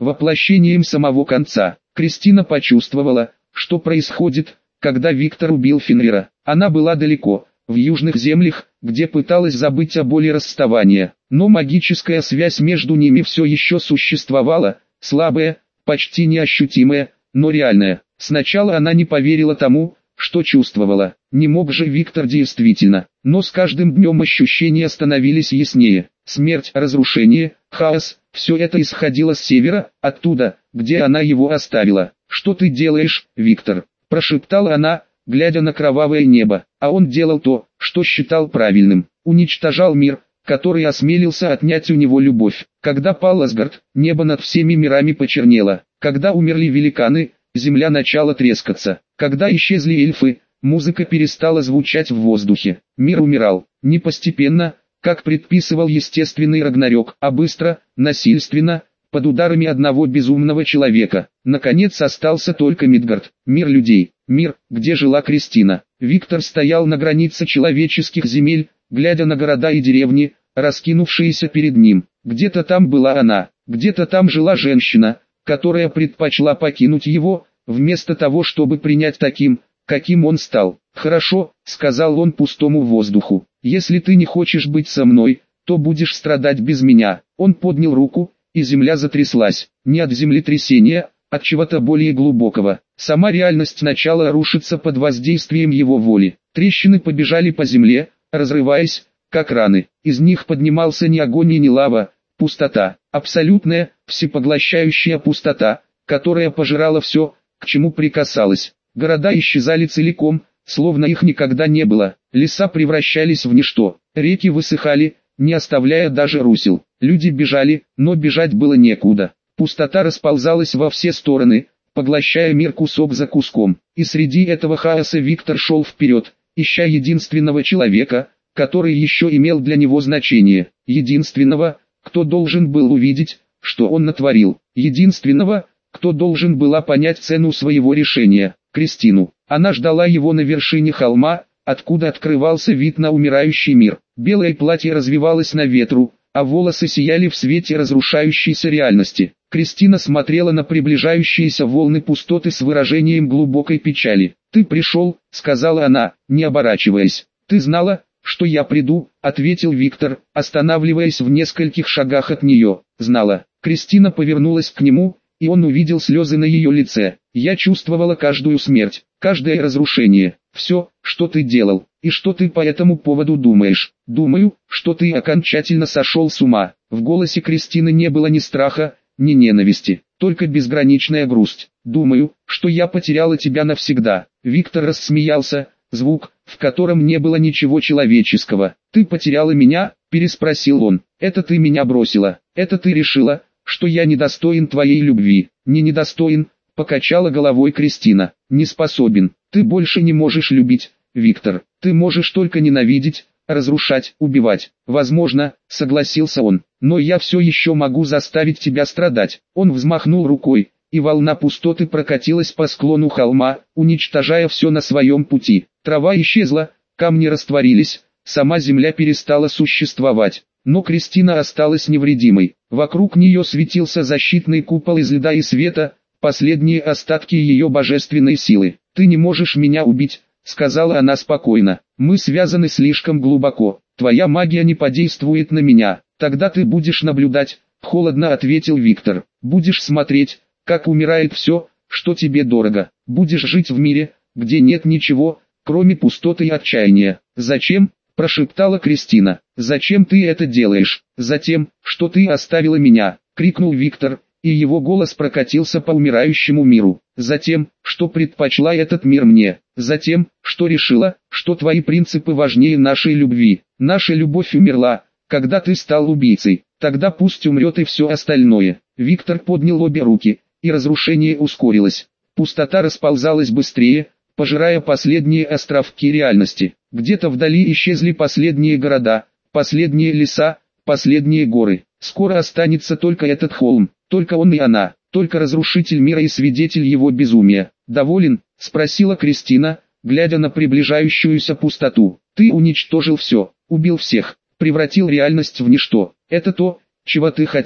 воплощением самого конца. Кристина почувствовала, что происходит, когда Виктор убил Фенрира. Она была далеко, в южных землях, где пыталась забыть о боли расставания, но магическая связь между ними все еще существовала, слабая, почти неощутимая, но реальная. Сначала она не поверила тому, что чувствовала. Не мог же Виктор действительно, но с каждым днем ощущения становились яснее. Смерть, разрушение, хаос, все это исходило с севера, оттуда, где она его оставила. «Что ты делаешь, Виктор?» – прошептала она, глядя на кровавое небо. А он делал то, что считал правильным. Уничтожал мир, который осмелился отнять у него любовь. Когда пал Асгард, небо над всеми мирами почернело. Когда умерли великаны, земля начала трескаться. Когда исчезли эльфы, музыка перестала звучать в воздухе. Мир умирал, не постепенно, как предписывал естественный Рагнарёк, а быстро, насильственно, под ударами одного безумного человека. Наконец остался только Мидгард, мир людей, мир, где жила Кристина. Виктор стоял на границе человеческих земель, глядя на города и деревни, раскинувшиеся перед ним. Где-то там была она, где-то там жила женщина, которая предпочла покинуть его, вместо того, чтобы принять таким, каким он стал. «Хорошо», — сказал он пустому воздуху, — «если ты не хочешь быть со мной, то будешь страдать без меня». Он поднял руку, и земля затряслась, не от землетрясения, от чего-то более глубокого. Сама реальность начала рушиться под воздействием его воли. Трещины побежали по земле, разрываясь, как раны. Из них поднимался ни огонь и ни лава, пустота, абсолютная, всепоглощающая пустота, которая пожирала все, к чему прикасалась. Города исчезали целиком, словно их никогда не было. Леса превращались в ничто, реки высыхали, не оставляя даже русел. Люди бежали, но бежать было некуда. Пустота расползалась во все стороны, поглощая мир кусок за куском. И среди этого хаоса Виктор шел вперед, ища единственного человека, который еще имел для него значение. Единственного, кто должен был увидеть, что он натворил. Единственного, кто должен была понять цену своего решения. Кристину. Она ждала его на вершине холма, откуда открывался вид на умирающий мир. Белое платье развивалось на ветру, а волосы сияли в свете разрушающейся реальности. Кристина смотрела на приближающиеся волны пустоты с выражением глубокой печали. «Ты пришел», — сказала она, не оборачиваясь. «Ты знала, что я приду», — ответил Виктор, останавливаясь в нескольких шагах от нее. «Знала». Кристина повернулась к нему, и он увидел слезы на ее лице. «Я чувствовала каждую смерть, каждое разрушение, все, что ты делал, и что ты по этому поводу думаешь. Думаю, что ты окончательно сошел с ума». В голосе Кристины не было ни страха, ни ненависти, только безграничная грусть. «Думаю, что я потеряла тебя навсегда». Виктор рассмеялся, звук, в котором не было ничего человеческого. «Ты потеряла меня?» – переспросил он. «Это ты меня бросила, это ты решила, что я недостоин твоей любви». «Не недостоин», — покачала головой Кристина. «Не способен. Ты больше не можешь любить, Виктор. Ты можешь только ненавидеть, разрушать, убивать». «Возможно», — согласился он, — «но я все еще могу заставить тебя страдать». Он взмахнул рукой, и волна пустоты прокатилась по склону холма, уничтожая все на своем пути. Трава исчезла, камни растворились, сама земля перестала существовать. Но Кристина осталась невредимой. Вокруг нее светился защитный купол из льда и света, последние остатки ее божественной силы. «Ты не можешь меня убить», — сказала она спокойно. «Мы связаны слишком глубоко. Твоя магия не подействует на меня. Тогда ты будешь наблюдать», — холодно ответил Виктор. «Будешь смотреть, как умирает все, что тебе дорого. Будешь жить в мире, где нет ничего, кроме пустоты и отчаяния». «Зачем?» – прошептала Кристина. «Зачем ты это делаешь?» «Затем, что ты оставила меня», – крикнул Виктор, и его голос прокатился по умирающему миру. «Затем, что предпочла этот мир мне. Затем, что решила, что твои принципы важнее нашей любви. Наша любовь умерла, когда ты стал убийцей. Тогда пусть умрет и все остальное». Виктор поднял обе руки, и разрушение ускорилось. Пустота расползалась быстрее, пожирая последние островки реальности. Где-то вдали исчезли последние города, последние леса, последние горы. Скоро останется только этот холм, только он и она, только разрушитель мира и свидетель его безумия. «Доволен?» – спросила Кристина, глядя на приближающуюся пустоту. «Ты уничтожил все, убил всех, превратил реальность в ничто. Это то, чего ты хотел».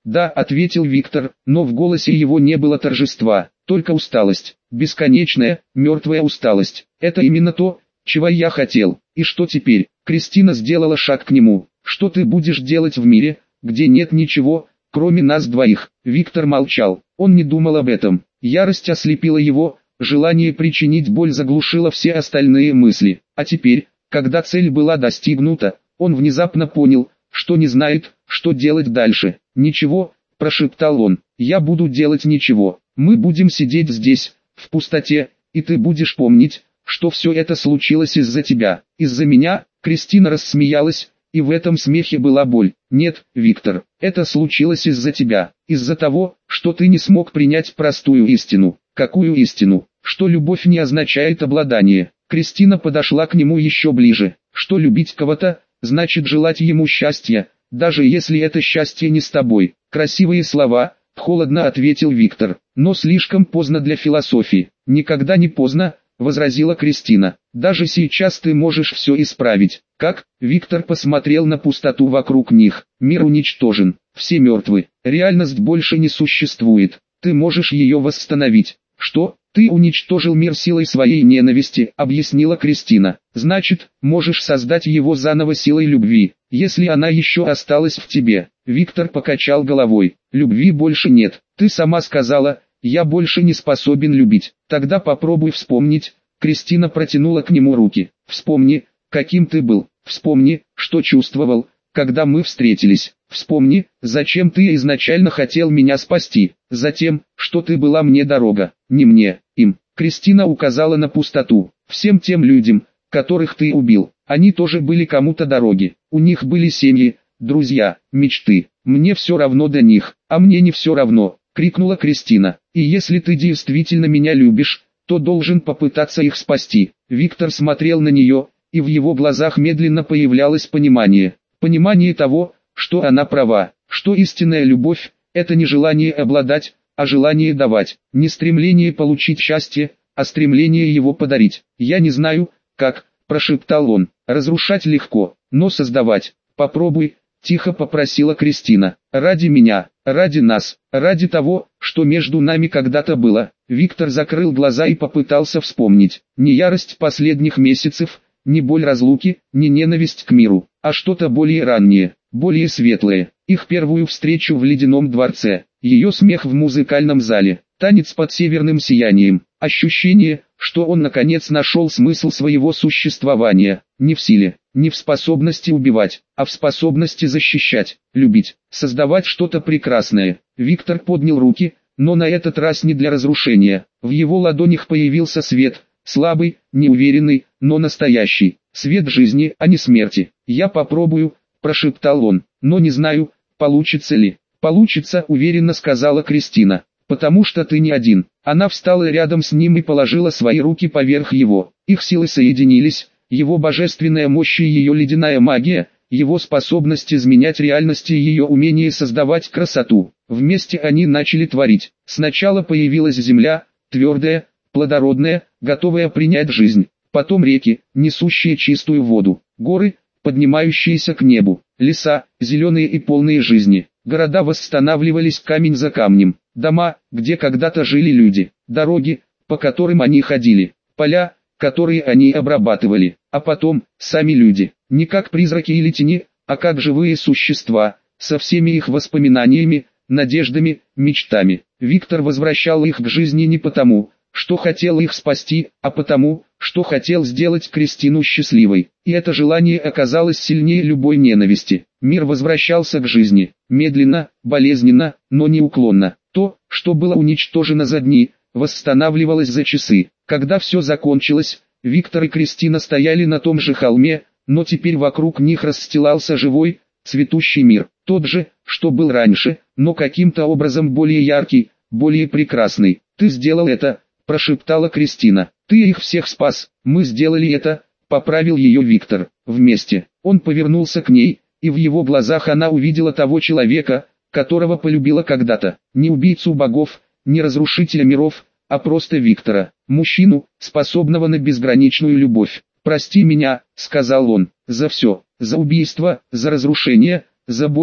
«Да», — ответил Виктор, но в голосе его не было торжества, только усталость, бесконечная, мертвая усталость. «Это именно то, чего я хотел. И что теперь?» Кристина сделала шаг к нему. «Что ты будешь делать в мире, где нет ничего, кроме нас двоих?» Виктор молчал, он не думал об этом. Ярость ослепила его, желание причинить боль заглушило все остальные мысли. А теперь, когда цель была достигнута, он внезапно понял, что не знает, что делать дальше. «Ничего», – прошептал он, – «я буду делать ничего. Мы будем сидеть здесь, в пустоте, и ты будешь помнить, что все это случилось из-за тебя, из-за меня». Кристина рассмеялась, и в этом смехе была боль. «Нет, Виктор, это случилось из-за тебя, из-за того, что ты не смог принять простую истину». «Какую истину?» «Что любовь не означает обладание». Кристина подошла к нему еще ближе. «Что любить кого-то, значит желать ему счастья, даже если это счастье не с тобой». «Красивые слова», — холодно ответил Виктор, — «но слишком поздно для философии». «Никогда не поздно», — возразила Кристина. «Даже сейчас ты можешь все исправить». «Как?» — Виктор посмотрел на пустоту вокруг них. «Мир уничтожен, все мертвы, реальность больше не существует. Ты можешь ее восстановить». «Что? Ты уничтожил мир силой своей ненависти», — объяснила Кристина. «Значит, можешь создать его заново силой любви, если она еще осталась в тебе». Виктор покачал головой. «Любви больше нет. Ты сама сказала, я больше не способен любить. Тогда попробуй вспомнить». Кристина протянула к нему руки. «Вспомни, каким ты был. Вспомни, что чувствовал, когда мы встретились. Вспомни, зачем ты изначально хотел меня спасти. Затем, что ты была мне дорога, не мне, им». Кристина указала на пустоту. «Всем тем людям, которых ты убил, они тоже были кому-то дороги. У них были семьи, друзья, мечты. Мне все равно до них, а мне не все равно», — крикнула Кристина. «И если ты действительно меня любишь, то должен попытаться их спасти». Виктор смотрел на нее, и в его глазах медленно появлялось понимание. Понимание того, что она права, что истинная любовь – это не желание обладать, а желание давать, не стремление получить счастье, а стремление его подарить. «Я не знаю, как», – прошептал он, – «разрушать легко, но создавать. Попробуй», – тихо попросила Кристина, – «ради меня, ради нас, ради того, что между нами когда-то было». Виктор закрыл глаза и попытался вспомнить. Не ярость последних месяцев, не боль разлуки, не ненависть к миру, а что-то более раннее, более светлое. Их первую встречу в ледяном дворце, ее смех в музыкальном зале, танец под северным сиянием, ощущение, что он наконец нашел смысл своего существования, не в силе, не в способности убивать, а в способности защищать, любить, создавать что-то прекрасное. Виктор поднял руки, но на этот раз не для разрушения. В его ладонях появился свет, слабый, неуверенный, но настоящий, свет жизни, а не смерти. «Я попробую», – прошептал он, – «но не знаю, получится ли». «Получится», – уверенно сказала Кристина, – «потому что ты не один». Она встала рядом с ним и положила свои руки поверх его. Их силы соединились, его божественная мощь и ее ледяная магия, его способность изменять реальность и ее умение создавать красоту. Вместе они начали творить. Сначала появилась земля, твердая, плодородная, готовая принять жизнь. Потом реки, несущие чистую воду. Горы, поднимающиеся к небу. Леса, зеленые и полные жизни. Города восстанавливались камень за камнем. Дома, где когда-то жили люди. Дороги, по которым они ходили. Поля, которые они обрабатывали. А потом, сами люди. Не как призраки или тени, а как живые существа, со всеми их воспоминаниями, надеждами, мечтами. Виктор возвращал их к жизни не потому, что хотел их спасти, а потому, что хотел сделать Кристину счастливой. И это желание оказалось сильнее любой ненависти. Мир возвращался к жизни, медленно, болезненно, но неуклонно. То, что было уничтожено за дни, восстанавливалось за часы. Когда все закончилось, Виктор и Кристина стояли на том же холме, но теперь вокруг них расстилался живой, цветущий мир. Тот же, что был раньше, но каким-то образом более яркий, более прекрасный. «Ты сделал это», – прошептала Кристина. «Ты их всех спас». «Мы сделали это», – поправил ее Виктор. «Вместе». Он повернулся к ней, и в его глазах она увидела того человека, которого полюбила когда-то. Не убийцу богов, не разрушителя миров, а просто Виктора. Мужчину, способного на безграничную любовь. «Прости меня», – сказал он, – «за все, за убийство, за разрушение, за боль,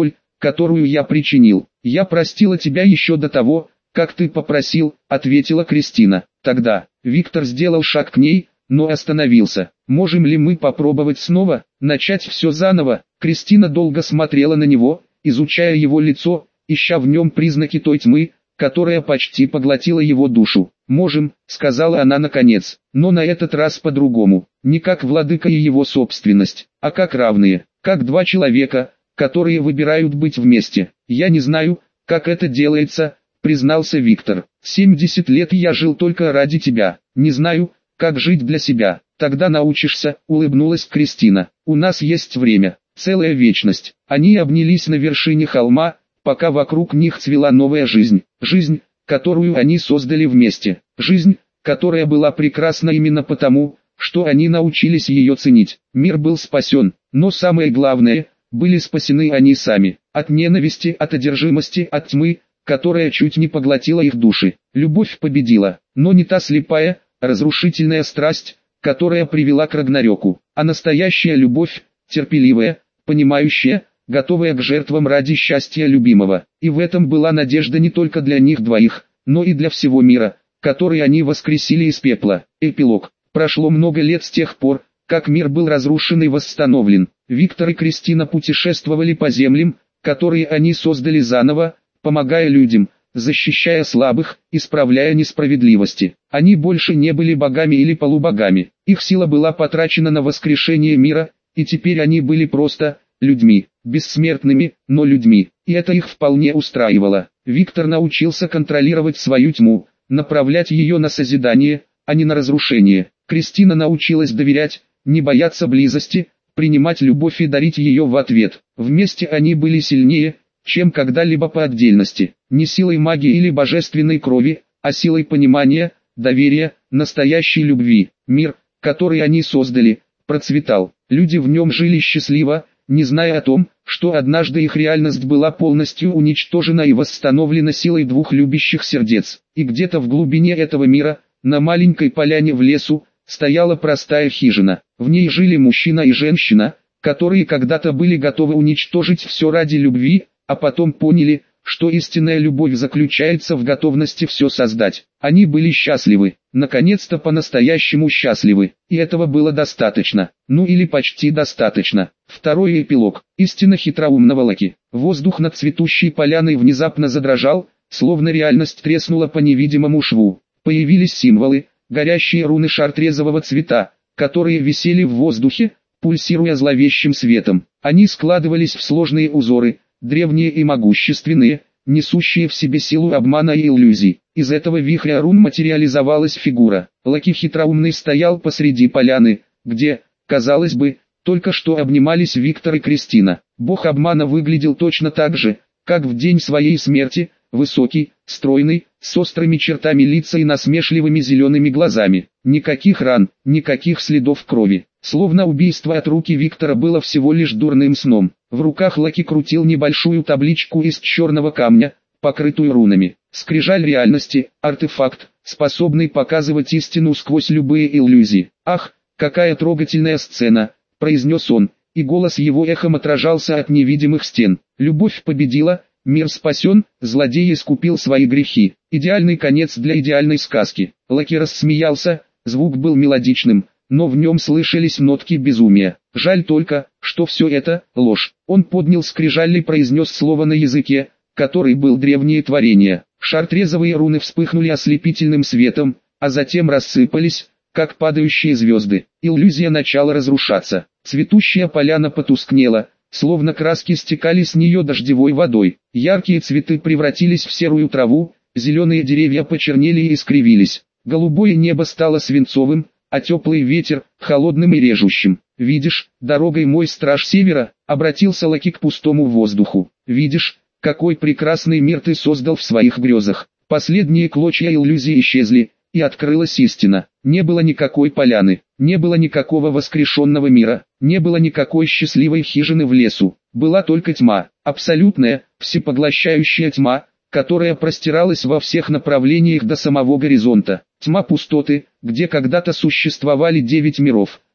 которую я причинил. Я простила тебя еще до того, как ты попросил, ответила Кристина. Тогда Виктор сделал шаг к ней, но остановился. Можем ли мы попробовать снова, начать все заново? Кристина долго смотрела на него, изучая его лицо, ища в нем признаки той тьмы, которая почти поглотила его душу. «Можем», — сказала она наконец, — «но на этот раз по-другому, не как владыка и его собственность, а как равные, как два человека, которые выбирают быть вместе. Я не знаю, как это делается», — признался Виктор. 70 лет я жил только ради тебя, не знаю, как жить для себя. Тогда научишься», — улыбнулась Кристина. «У нас есть время, целая вечность». Они обнялись на вершине холма, пока вокруг них цвела новая жизнь. Жизнь, которую они создали вместе. Жизнь, которая была прекрасна именно потому, что они научились ее ценить. Мир был спасен, но самое главное, были спасены они сами. От ненависти, от одержимости, от тьмы, которая чуть не поглотила их души. Любовь победила, но не та слепая, разрушительная страсть, которая привела к Рагнарёку, а настоящая любовь, терпеливая, понимающая, готовая к жертвам ради счастья любимого. И в этом была надежда не только для них двоих, но и для всего мира, который они воскресили из пепла. Эпилог. Прошло много лет с тех пор, как мир был разрушен и восстановлен. Виктор и Кристина путешествовали по землям, которые они создали заново, помогая людям, защищая слабых, исправляя несправедливости. Они больше не были богами или полубогами. Их сила была потрачена на воскрешение мира, и теперь они были просто людьми, бессмертными, но людьми, и это их вполне устраивало. Виктор научился контролировать свою тьму, направлять ее на созидание, а не на разрушение. Кристина научилась доверять, не бояться близости, принимать любовь и дарить ее в ответ. Вместе они были сильнее, чем когда-либо по отдельности. Не силой магии или божественной крови, а силой понимания, доверия, настоящей любви. Мир, который они создали, процветал. Люди в нем жили счастливо, не зная о том, что однажды их реальность была полностью уничтожена и восстановлена силой двух любящих сердец. И где-то в глубине этого мира, на маленькой поляне в лесу, стояла простая хижина. В ней жили мужчина и женщина, которые когда-то были готовы уничтожить все ради любви, а потом поняли, что истинная любовь заключается в готовности все создать. Они были счастливы, наконец-то по-настоящему счастливы, и этого было достаточно, ну или почти достаточно. Второй эпилог. Истинно хитроумного Локи. Воздух над цветущей поляной внезапно задрожал, словно реальность треснула по невидимому шву. Появились символы, горящие руны шартрезового цвета, которые висели в воздухе, пульсируя зловещим светом. Они складывались в сложные узоры, древние и могущественные, несущие в себе силу обмана и иллюзий. Из этого вихря рун материализовалась фигура. Локи хитроумный стоял посреди поляны, где, казалось бы, только что обнимались Виктор и Кристина. Бог обмана выглядел точно так же, как в день своей смерти, высокий, стройный, с острыми чертами лица и насмешливыми зелеными глазами. Никаких ран, никаких следов крови. Словно убийство от руки Виктора было всего лишь дурным сном. В руках Локи крутил небольшую табличку из черного камня, покрытую рунами. Скрижаль реальности, артефакт, способный показывать истину сквозь любые иллюзии. «Ах, какая трогательная сцена», — произнес он, и голос его эхом отражался от невидимых стен. Любовь победила, мир спасен, злодей искупил свои грехи. Идеальный конец для идеальной сказки. Локи рассмеялся, звук был мелодичным, но в нем слышались нотки безумия. Жаль только, что все это — ложь. Он поднял скрижаль и произнес слово на языке, который был древнее творение. Шартрезовые руны вспыхнули ослепительным светом, а затем рассыпались, как падающие звезды. Иллюзия начала разрушаться. Цветущая поляна потускнела, словно краски стекали с нее дождевой водой. Яркие цветы превратились в серую траву, зеленые деревья почернели и искривились. Голубое небо стало свинцовым, а теплый ветер — холодным и режущим. «Видишь, дорогой мой страж севера», — обратился Локи к пустому воздуху. «Видишь, какой прекрасный мир ты создал в своих грезах». Последние клочья иллюзии исчезли, и открылась истина. Не было никакой поляны, не было никакого воскрешенного мира, не было никакой счастливой хижины в лесу. Была только тьма, абсолютная, всепоглощающая тьма, которая простиралась во всех направлениях до самого горизонта. Тьма пустоты, где когда-то существовали 9 миров,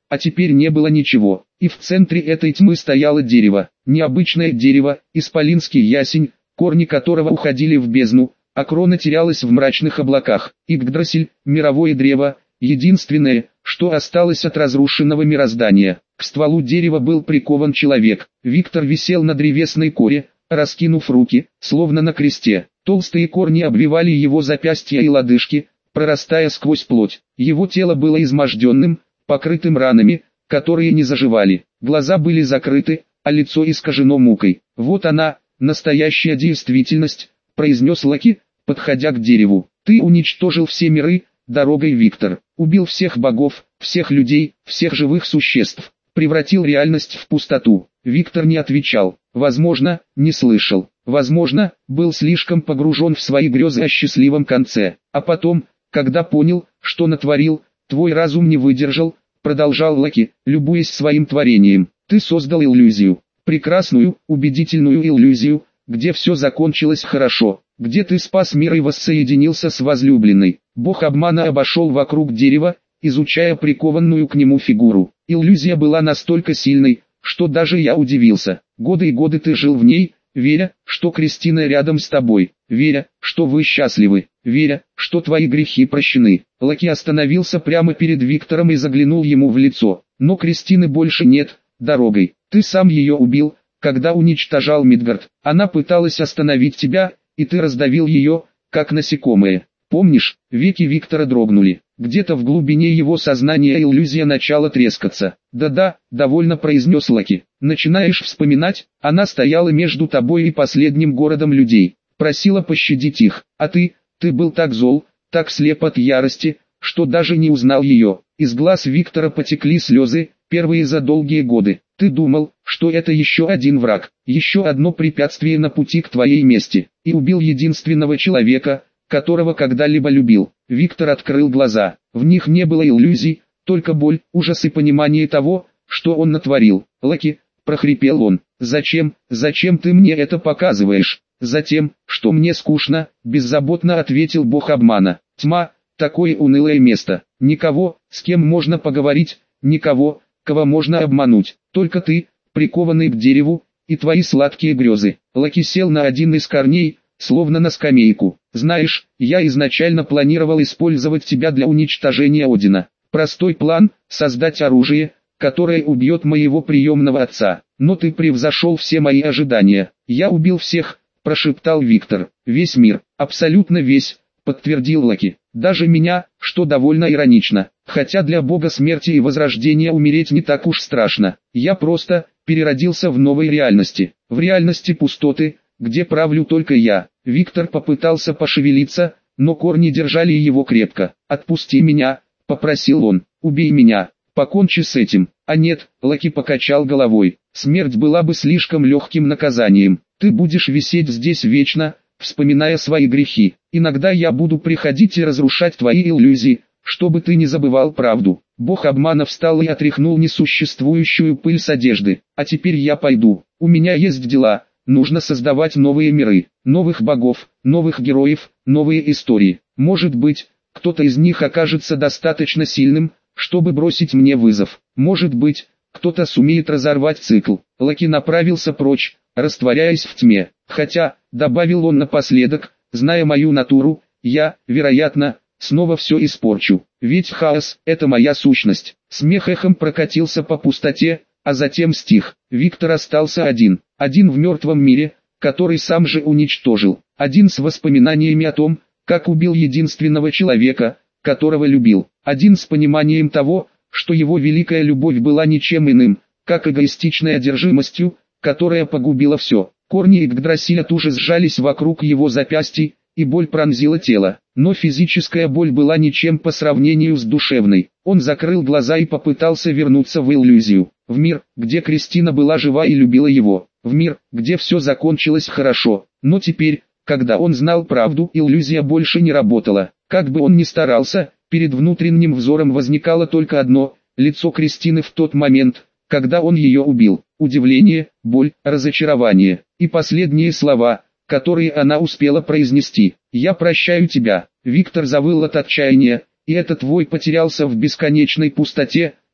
а теперь не было ничего. И в центре этой тьмы стояло дерево, необычное дерево, исполинский ясень, корни которого уходили в бездну, а крона терялась в мрачных облаках. Игдрасиль, мировое древо, единственное, что осталось от разрушенного мироздания. К стволу дерева был прикован человек. Виктор висел на древесной коре, раскинув руки, словно на кресте. Толстые корни обвивали его запястья и лодыжки, прорастая сквозь плоть. Его тело было изможденным, покрытым ранами, которые не заживали. Глаза были закрыты, а лицо искажено мукой. «Вот она, настоящая действительность», — произнес Локи, подходя к дереву. «Ты уничтожил все миры, дорогой Виктор. Убил всех богов, всех людей, всех живых существ. Превратил реальность в пустоту». Виктор не отвечал. Возможно, не слышал. Возможно, был слишком погружен в свои грезы о счастливом конце. А потом, когда понял, что натворил, твой разум не выдержал, продолжал Локи, любуясь своим творением. Ты создал иллюзию. Прекрасную, убедительную иллюзию, где все закончилось хорошо, где ты спас мир и воссоединился с возлюбленной. Бог обмана обошел вокруг дерева, изучая прикованную к нему фигуру. Иллюзия была настолько сильной, что даже я удивился. Годы и годы ты жил в ней, веря, что Кристина рядом с тобой, веря, что вы счастливы, веря, что твои грехи прощены. Локи остановился прямо перед Виктором и заглянул ему в лицо. Но Кристины больше нет, дорогой. Ты сам ее убил, когда уничтожал Мидгард. Она пыталась остановить тебя, и ты раздавил ее, как насекомое. Помнишь, веки Виктора дрогнули. Где-то в глубине его сознания иллюзия начала трескаться. «Да-да», — довольно произнес Локи. «Начинаешь вспоминать, она стояла между тобой и последним городом людей. Просила пощадить их, а ты был так зол, так слеп от ярости, что даже не узнал ее». Из глаз Виктора потекли слезы, первые за долгие годы. «Ты думал, что это еще один враг, еще одно препятствие на пути к твоей мести, и убил единственного человека, которого когда-либо любил». Виктор открыл глаза. В них не было иллюзий, только боль, ужас и понимание того, что он натворил. «Локи», — прохрипел он, — «зачем ты мне это показываешь?» «Затем, что мне скучно», — беззаботно ответил бог обмана. «Тьма, такое унылое место. Никого, с кем можно поговорить, никого, кого можно обмануть. Только ты, прикованный к дереву, и твои сладкие грезы». Локи сел на один из корней, словно на скамейку. «Знаешь, я изначально планировал использовать тебя для уничтожения Одина. Простой план — создать оружие, которое убьет моего приемного отца. Но ты превзошел все мои ожидания. Я убил всех», — прошептал Виктор. «Весь мир, абсолютно весь», — подтвердил Локи. «Даже меня, что довольно иронично. Хотя для бога смерти и возрождения умереть не так уж страшно. Я просто переродился в новой реальности. В реальности пустоты, где правлю только я». Виктор попытался пошевелиться, но корни держали его крепко. «Отпусти меня», — попросил он, — «убей меня, покончи с этим». «А нет», — Локи покачал головой, — «смерть была бы слишком легким наказанием. Ты будешь висеть здесь вечно, вспоминая свои грехи. Иногда я буду приходить и разрушать твои иллюзии, чтобы ты не забывал правду». Бог обмана встал и отряхнул несуществующую пыль с одежды. «А теперь я пойду, у меня есть дела». Нужно создавать новые миры, новых богов, новых героев, новые истории. Может быть, кто-то из них окажется достаточно сильным, чтобы бросить мне вызов. Может быть, кто-то сумеет разорвать цикл». Локи направился прочь, растворяясь в тьме. «Хотя», — добавил он напоследок, — «зная мою натуру, я, вероятно, снова все испорчу. Ведь хаос — это моя сущность». Смех эхом прокатился по пустоте, а затем стих. Виктор остался один в мертвом мире, который сам же уничтожил, один с воспоминаниями о том, как убил единственного человека, которого любил, один с пониманием того, что его великая любовь была ничем иным, как эгоистичной одержимостью, которая погубила все. Корни Игдрасиля туже сжались вокруг его запястий, и боль пронзила тело, но физическая боль была ничем по сравнению с душевной. Он закрыл глаза и попытался вернуться в иллюзию, в мир, где Кристина была жива и любила его, в мир, где все закончилось хорошо. Но теперь, когда он знал правду, иллюзия больше не работала. Как бы он ни старался, перед внутренним взором возникало только одно – лицо Кристины в тот момент, когда он ее убил. Удивление, боль, разочарование и последние слова, которые она успела произнести. «Я прощаю тебя». Виктор завыл от отчаяния, и этот вой потерялся в бесконечной пустоте,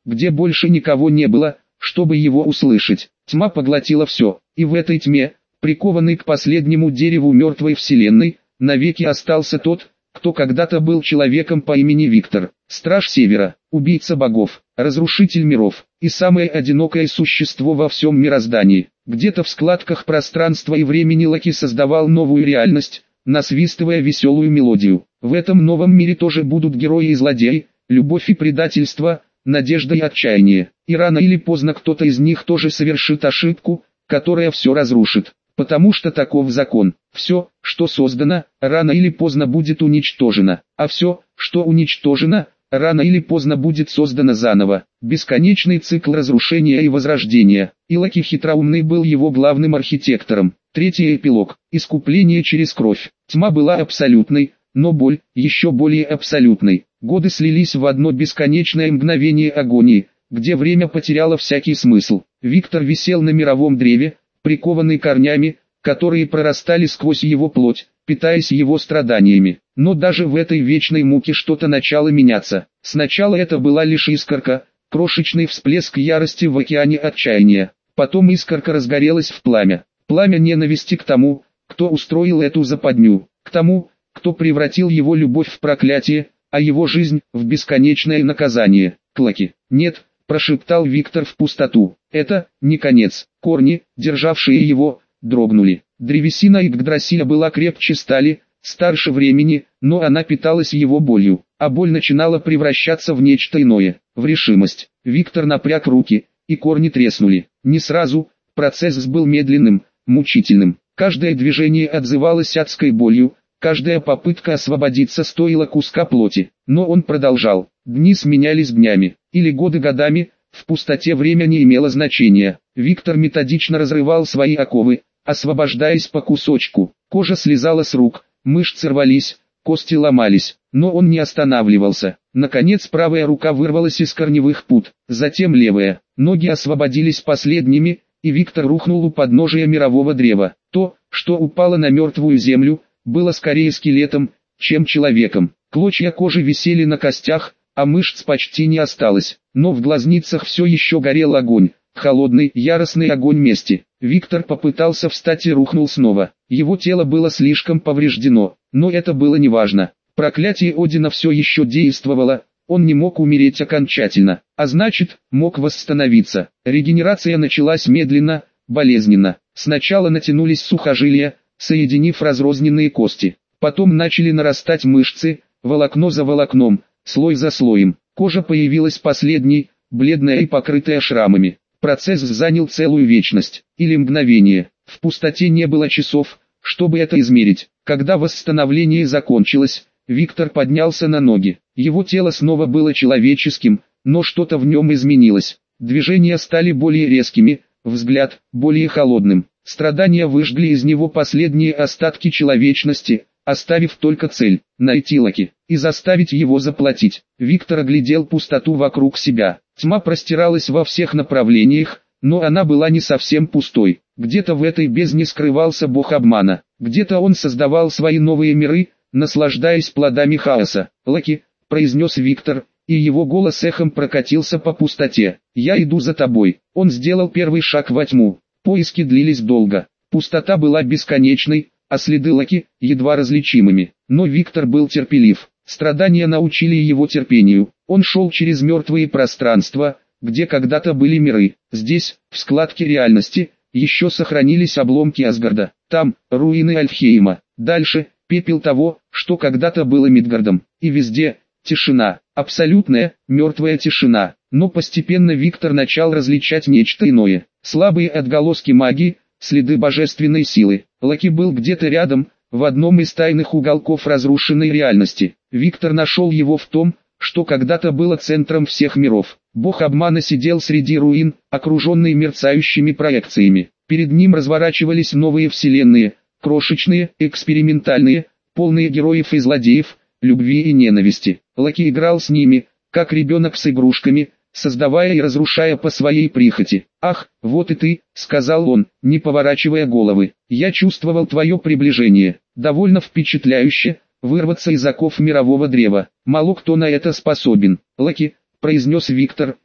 где больше никого не было, чтобы его услышать. Тьма поглотила все, и в этой тьме, прикованный к последнему дереву мертвой вселенной, навеки остался тот, кто когда-то был человеком по имени Виктор, страж Севера, убийца богов, разрушитель миров, и самое одинокое существо во всем мироздании. Где-то в складках пространства и времени Локи создавал новую реальность, насвистывая веселую мелодию. В этом новом мире тоже будут герои и злодеи, любовь и предательство, надежда и отчаяние. И рано или поздно кто-то из них тоже совершит ошибку, которая все разрушит. Потому что таков закон. Все, что создано, рано или поздно будет уничтожено. А все, что уничтожено, рано или поздно будет создано заново. Бесконечный цикл разрушения и возрождения. И Локи хитроумный был его главным архитектором. Третий эпилог. Искупление через кровь. Тьма была абсолютной, но боль еще более абсолютной. Годы слились в одно бесконечное мгновение агонии, где время потеряло всякий смысл. Виктор висел на мировом древе, прикованный корнями, которые прорастали сквозь его плоть, питаясь его страданиями. Но даже в этой вечной муке что-то начало меняться. Сначала это была лишь искорка, крошечный всплеск ярости в океане отчаяния. Потом искорка разгорелась в пламя. Пламя ненависти к тому, кто устроил эту западню, к тому, кто превратил его любовь в проклятие, а его жизнь в бесконечное наказание. Клоки. «Нет», – прошептал Виктор в пустоту. «Это не конец». Корни, державшие его, дрогнули. Древесина Игдрасиля была крепче стали, старше времени, но она питалась его болью, а боль начинала превращаться в нечто иное, в решимость. Виктор напряг руки, и корни треснули. Не сразу, процесс был медленным, мучительным. Каждое движение отзывалось адской болью, каждая попытка освободиться стоила куска плоти. Но он продолжал. Дни сменялись днями, или годы годами, в пустоте время не имело значения. Виктор методично разрывал свои оковы, освобождаясь по кусочку. Кожа слезала с рук, мышцы рвались, кости ломались, но он не останавливался. Наконец правая рука вырвалась из корневых пут, затем левая. Ноги освободились последними, и Виктор рухнул у подножия мирового древа. То, что упало на мертвую землю, было скорее скелетом, чем человеком. Клочья кожи висели на костях, а мышц почти не осталось. Но в глазницах все еще горел огонь, холодный, яростный огонь мести. Виктор попытался встать и рухнул снова. Его тело было слишком повреждено, но это было неважно. Проклятие Одина все еще действовало, он не мог умереть окончательно, а значит, мог восстановиться. Регенерация началась медленно, болезненно. Сначала натянулись сухожилия, соединив разрозненные кости. Потом начали нарастать мышцы, волокно за волокном, слой за слоем. Кожа появилась последней, бледная и покрытая шрамами. Процесс занял целую вечность, или мгновение. В пустоте не было часов, чтобы это измерить. Когда восстановление закончилось, Виктор поднялся на ноги. Его тело снова было человеческим, но что-то в нем изменилось. Движения стали более резкими, взгляд более холодным. Страдания выжгли из него последние остатки человечности, оставив только цель – найти Локи и заставить его заплатить. Виктор оглядел пустоту вокруг себя. Тьма простиралась во всех направлениях, но она была не совсем пустой. Где-то в этой бездне скрывался бог обмана. Где-то он создавал свои новые миры, наслаждаясь плодами хаоса. «Локи», – произнес Виктор, и его голос эхом прокатился по пустоте. «Я иду за тобой». Он сделал первый шаг во тьму. Поиски длились долго. Пустота была бесконечной, а следы Локи – едва различимыми. Но Виктор был терпелив. Страдания научили его терпению. Он шел через мертвые пространства, где когда-то были миры. Здесь, в складке реальности, еще сохранились обломки Асгарда. Там, руины Альфхейма. Дальше, пепел того, что когда-то было Мидгардом. И везде, тишина. Абсолютная, мертвая тишина. Но постепенно Виктор начал различать нечто иное. Слабые отголоски магии, следы божественной силы. Локи был где-то рядом, в одном из тайных уголков разрушенной реальности. Виктор нашел его в том, что когда-то было центром всех миров. Бог обмана сидел среди руин, окруженный мерцающими проекциями. Перед ним разворачивались новые вселенные, крошечные, экспериментальные, полные героев и злодеев, любви и ненависти. Локи играл с ними, как ребенок с игрушками, создавая и разрушая по своей прихоти. «Ах, вот и ты», — сказал он, не поворачивая головы. «Я чувствовал твое приближение. Довольно впечатляюще, вырваться из оков мирового древа. Мало кто на это способен». «Локи», — произнес Виктор,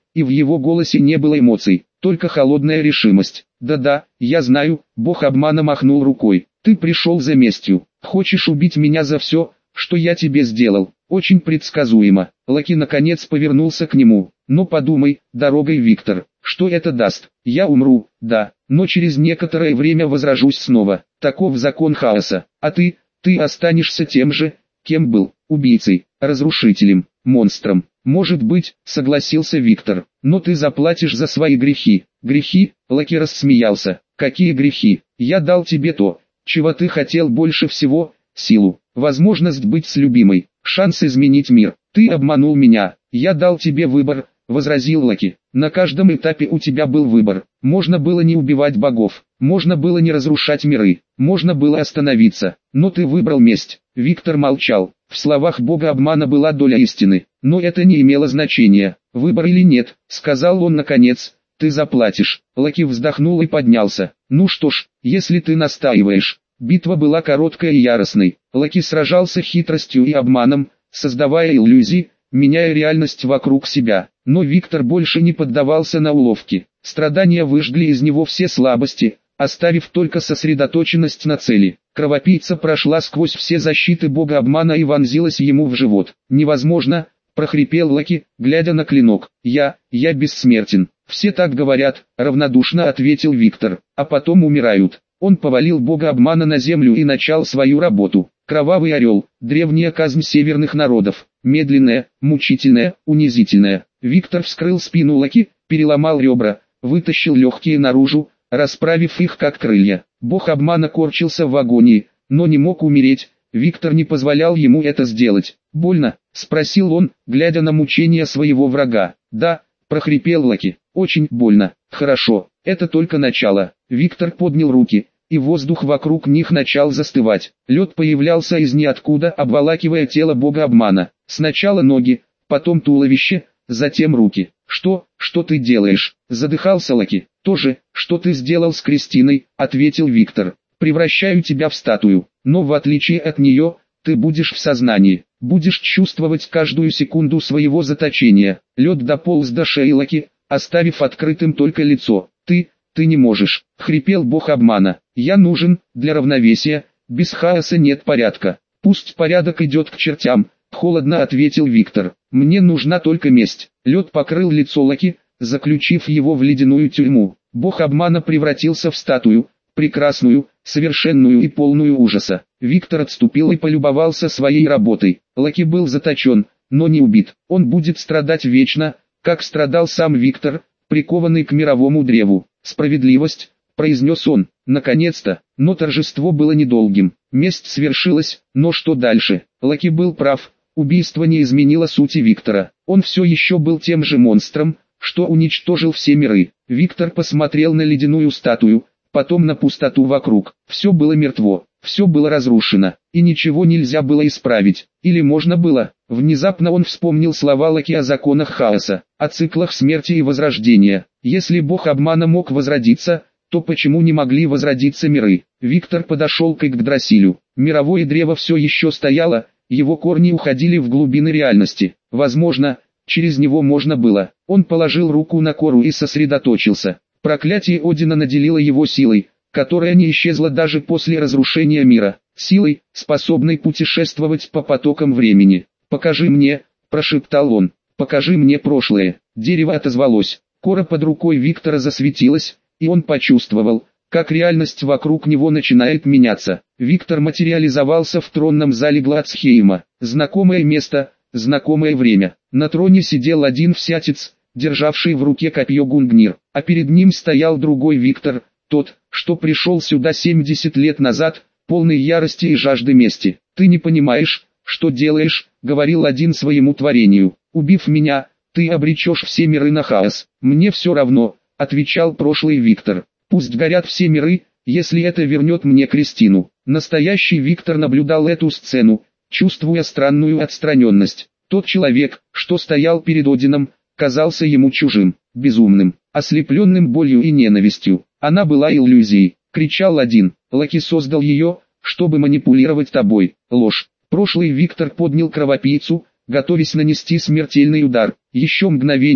и в его голосе не было эмоций, только холодная решимость. «Да-да, я знаю», — бог обмана махнул рукой. «Ты пришел за местью, хочешь убить меня за все, что я тебе сделал». Очень предсказуемо. Лаки наконец повернулся к нему. «Но подумай, дорогой Виктор, что это даст? Я умру, да, но через некоторое время возрожусь снова. Таков закон хаоса. А ты останешься тем же, кем был, убийцей, разрушителем, монстром». «Может быть», — согласился Виктор, — «но ты заплатишь за свои грехи». «Грехи?» — Лаки рассмеялся. «Какие грехи? Я дал тебе то, чего ты хотел больше всего, силу, возможность быть с любимой, шанс изменить мир. Ты обманул меня, я дал тебе выбор», — возразил Лаки. «На каждом этапе у тебя был выбор. Можно было не убивать богов, можно было не разрушать миры, можно было остановиться, но ты выбрал месть». Виктор молчал. В словах бога обмана была доля истины, но это не имело значения. «Выбор или нет», — сказал он наконец, — «ты заплатишь». Лаки вздохнул и поднялся. «Ну что ж, если ты настаиваешь». Битва была короткой и яростной. Лаки сражался хитростью и обманом, создавая иллюзии, меняя реальность вокруг себя. Но Виктор больше не поддавался на уловки. Страдания выжгли из него все слабости, оставив только сосредоточенность на цели. Кровопийца прошла сквозь все защиты бога обмана и вонзилась ему в живот. «Невозможно», — прохрипел Лаки, глядя на клинок. Я бессмертен». «Все так говорят», — равнодушно ответил Виктор, — «а потом умирают». Он повалил бога обмана на землю и начал свою работу. Кровавый орел, древняя казнь северных народов, медленная, мучительная, унизительная. Виктор вскрыл спину Лаки, переломал ребра, вытащил легкие наружу, расправив их как крылья. Бог обмана корчился в агонии, но не мог умереть. Виктор не позволял ему это сделать. «Больно?» — спросил он, глядя на мучения своего врага. «Да», — прохрипел Лаки, — «очень больно». «Хорошо, это только начало». Виктор поднял руки, и воздух вокруг них начал застывать. Лед появлялся из ниоткуда, обволакивая тело бога обмана. Сначала ноги, потом туловище, затем руки. Что ты делаешь?» — задыхался Лаки. «То же, что ты сделал с Кристиной», — ответил Виктор. «Превращаю тебя в статую, но в отличие от нее, ты будешь в сознании, будешь чувствовать каждую секунду своего заточения». Лед дополз до шеи Лаки, оставив открытым только лицо. «Ты не можешь», — хрипел бог обмана. «Я нужен, для равновесия, без хаоса нет порядка». «Пусть порядок идет к чертям», — холодно ответил Виктор. «Мне нужна только месть». Лед покрыл лицо Лаки, заключив его в ледяную тюрьму. Бог обмана превратился в статую, прекрасную, совершенную и полную ужаса. Виктор отступил и полюбовался своей работой. Лаки был заточен, но не убит. Он будет страдать вечно, как страдал сам Виктор, прикованный к мировому древу. «Справедливость», — произнес он, — «наконец-то». Но торжество было недолгим. Месть свершилась, но что дальше? Лаки был прав, убийство не изменило сути Виктора. Он все еще был тем же монстром, что уничтожил все миры. Виктор посмотрел на ледяную статую, потом на пустоту вокруг. Все было мертво, все было разрушено, и ничего нельзя было исправить. Или можно было? Внезапно он вспомнил слова Лаки о законах хаоса, о циклах смерти и возрождения. Если бог обмана мог возродиться, то почему не могли возродиться миры? Виктор подошел к Игдрасилю. Мировое древо все еще стояло, его корни уходили в глубины реальности. Возможно, через него можно было. Он положил руку на кору и сосредоточился. Проклятие Одина наделило его силой, которая не исчезла даже после разрушения мира. Силой, способной путешествовать по потокам времени. «Покажи мне», – прошептал он, – «покажи мне прошлое». Дерево отозвалось. Кора под рукой Виктора засветилась, и он почувствовал, как реальность вокруг него начинает меняться. Виктор материализовался в тронном зале Гладсхейма. Знакомое место, знакомое время. На троне сидел один всятец, державший в руке копье Гунгнир, а перед ним стоял другой Виктор, тот, что пришел сюда 70 лет назад, полный ярости и жажды мести. «Ты не понимаешь, что делаешь», — говорил один своему творению. «Убив меня, ты обречешь все миры на хаос». «Мне все равно», — отвечал прошлый Виктор. «Пусть горят все миры, если это вернет мне Кристину». Настоящий Виктор наблюдал эту сцену, чувствуя странную отстраненность. Тот человек, что стоял перед Одином, казался ему чужим, безумным, ослепленным болью и ненавистью. «Она была иллюзией», — кричал один. «Лаки создал ее, чтобы манипулировать тобой». Ложь. Прошлый Виктор поднял кровопийцу, готовясь нанести смертельный удар. Еще мгновение,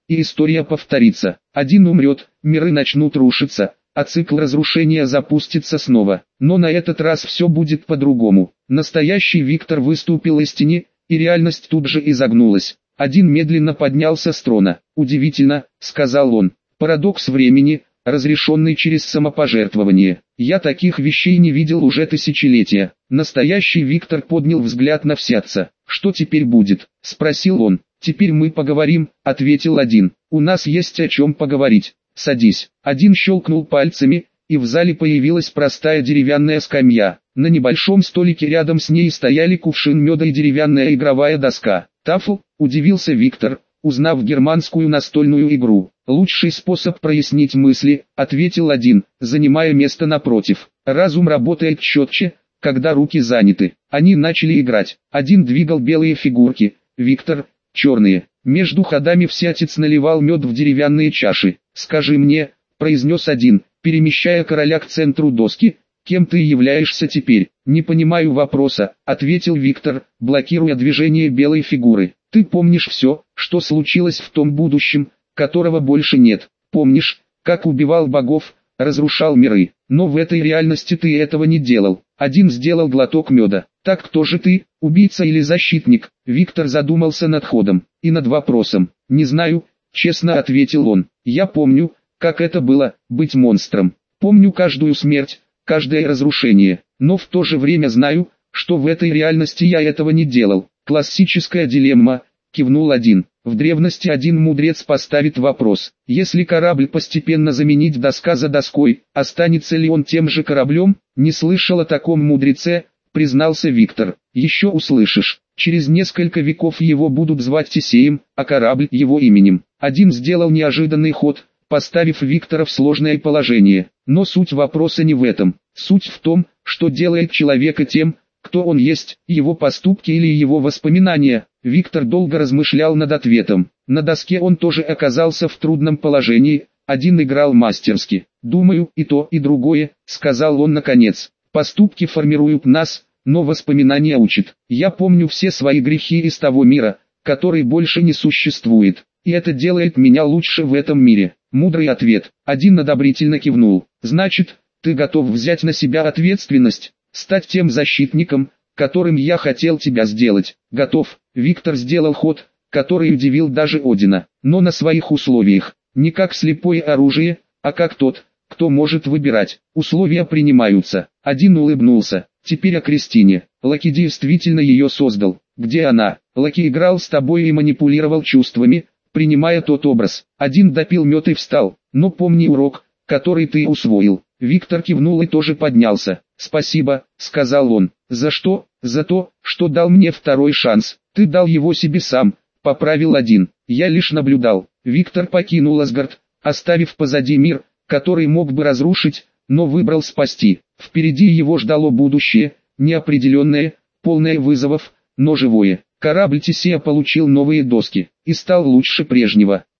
и история повторится. Один умрет, миры начнут рушиться, а цикл разрушения запустится снова. Но на этот раз все будет по-другому. Настоящий Виктор выступил из тени, и реальность тут же изогнулась. Один медленно поднялся с трона. «Удивительно», — сказал он, — «парадокс времени, разрешенный через самопожертвование. Я таких вещей не видел уже тысячелетия». Настоящий Виктор поднял взгляд на Всяца. «Что теперь будет?» — спросил он. «Теперь мы поговорим», — ответил один. «У нас есть о чем поговорить. Садись». Один щелкнул пальцами, и в зале появилась простая деревянная скамья. На небольшом столике рядом с ней стояли кувшин меда и деревянная игровая доска. «Тафл?» — удивился Виктор, узнав германскую настольную игру. «Лучший способ прояснить мысли», — ответил один, занимая место напротив. «Разум работает четче, когда руки заняты». Они начали играть. Один двигал белые фигурки, Виктор — черные. Между ходами Всятец наливал мед в деревянные чаши. «Скажи мне», — произнес один, перемещая короля к центру доски, — «кем ты являешься теперь?» «Не понимаю вопроса», — ответил Виктор, блокируя движение белой фигуры. «Ты помнишь все, что случилось в том будущем, которого больше нет. Помнишь, как убивал богов, разрушал миры, но в этой реальности ты этого не делал». Один сделал глоток меда. «Так кто же ты, убийца или защитник?» Виктор задумался над ходом и над вопросом. «Не знаю», — честно ответил он. «Я помню, как это было, быть монстром. Помню каждую смерть, каждое разрушение, но в то же время знаю, что в этой реальности я этого не делал». «Классическая дилемма», — кивнул один. «В древности один мудрец поставит вопрос: если корабль постепенно заменить доска за доской, останется ли он тем же кораблем?» «Не слышал о таком мудреце», — признался Виктор. «Еще услышишь. Через несколько веков его будут звать Тесеем, а корабль его именем». Один сделал неожиданный ход, поставив Виктора в сложное положение. Но суть вопроса не в этом. Суть в том, что делает человека тем, кто он есть, его поступки или его воспоминания. Виктор долго размышлял над ответом. На доске он тоже оказался в трудном положении. Один играл мастерски. «Думаю, и то, и другое», — сказал он наконец. «Поступки формируют нас, но воспоминания учат. Я помню все свои грехи из того мира, который больше не существует, и это делает меня лучше в этом мире». Мудрый ответ. Один одобрительно кивнул. «Значит, ты готов взять на себя ответственность, стать тем защитником, которым я хотел тебя сделать?» «Готов». Виктор сделал ход, который удивил даже Одина, но на своих условиях. Не как слепое оружие, а как тот, кто может выбирать. «Условия принимаются». Один улыбнулся. «Теперь о Кристине. Лаки действительно ее создал. Где она?» «Лаки играл с тобой и манипулировал чувствами, принимая тот образ». Один допил мед и встал. «Но помни урок, который ты усвоил». Виктор кивнул и тоже поднялся. «Спасибо», — сказал он. «За что?» «За то, что дал мне второй шанс». «Ты дал его себе сам», — поправил один. «Я лишь наблюдал». Виктор покинул Асгард, оставив позади мир, который мог бы разрушить, но выбрал спасти. Впереди его ждало будущее, неопределенное, полное вызовов, но живое. Корабль Тесея получил новые доски и стал лучше прежнего.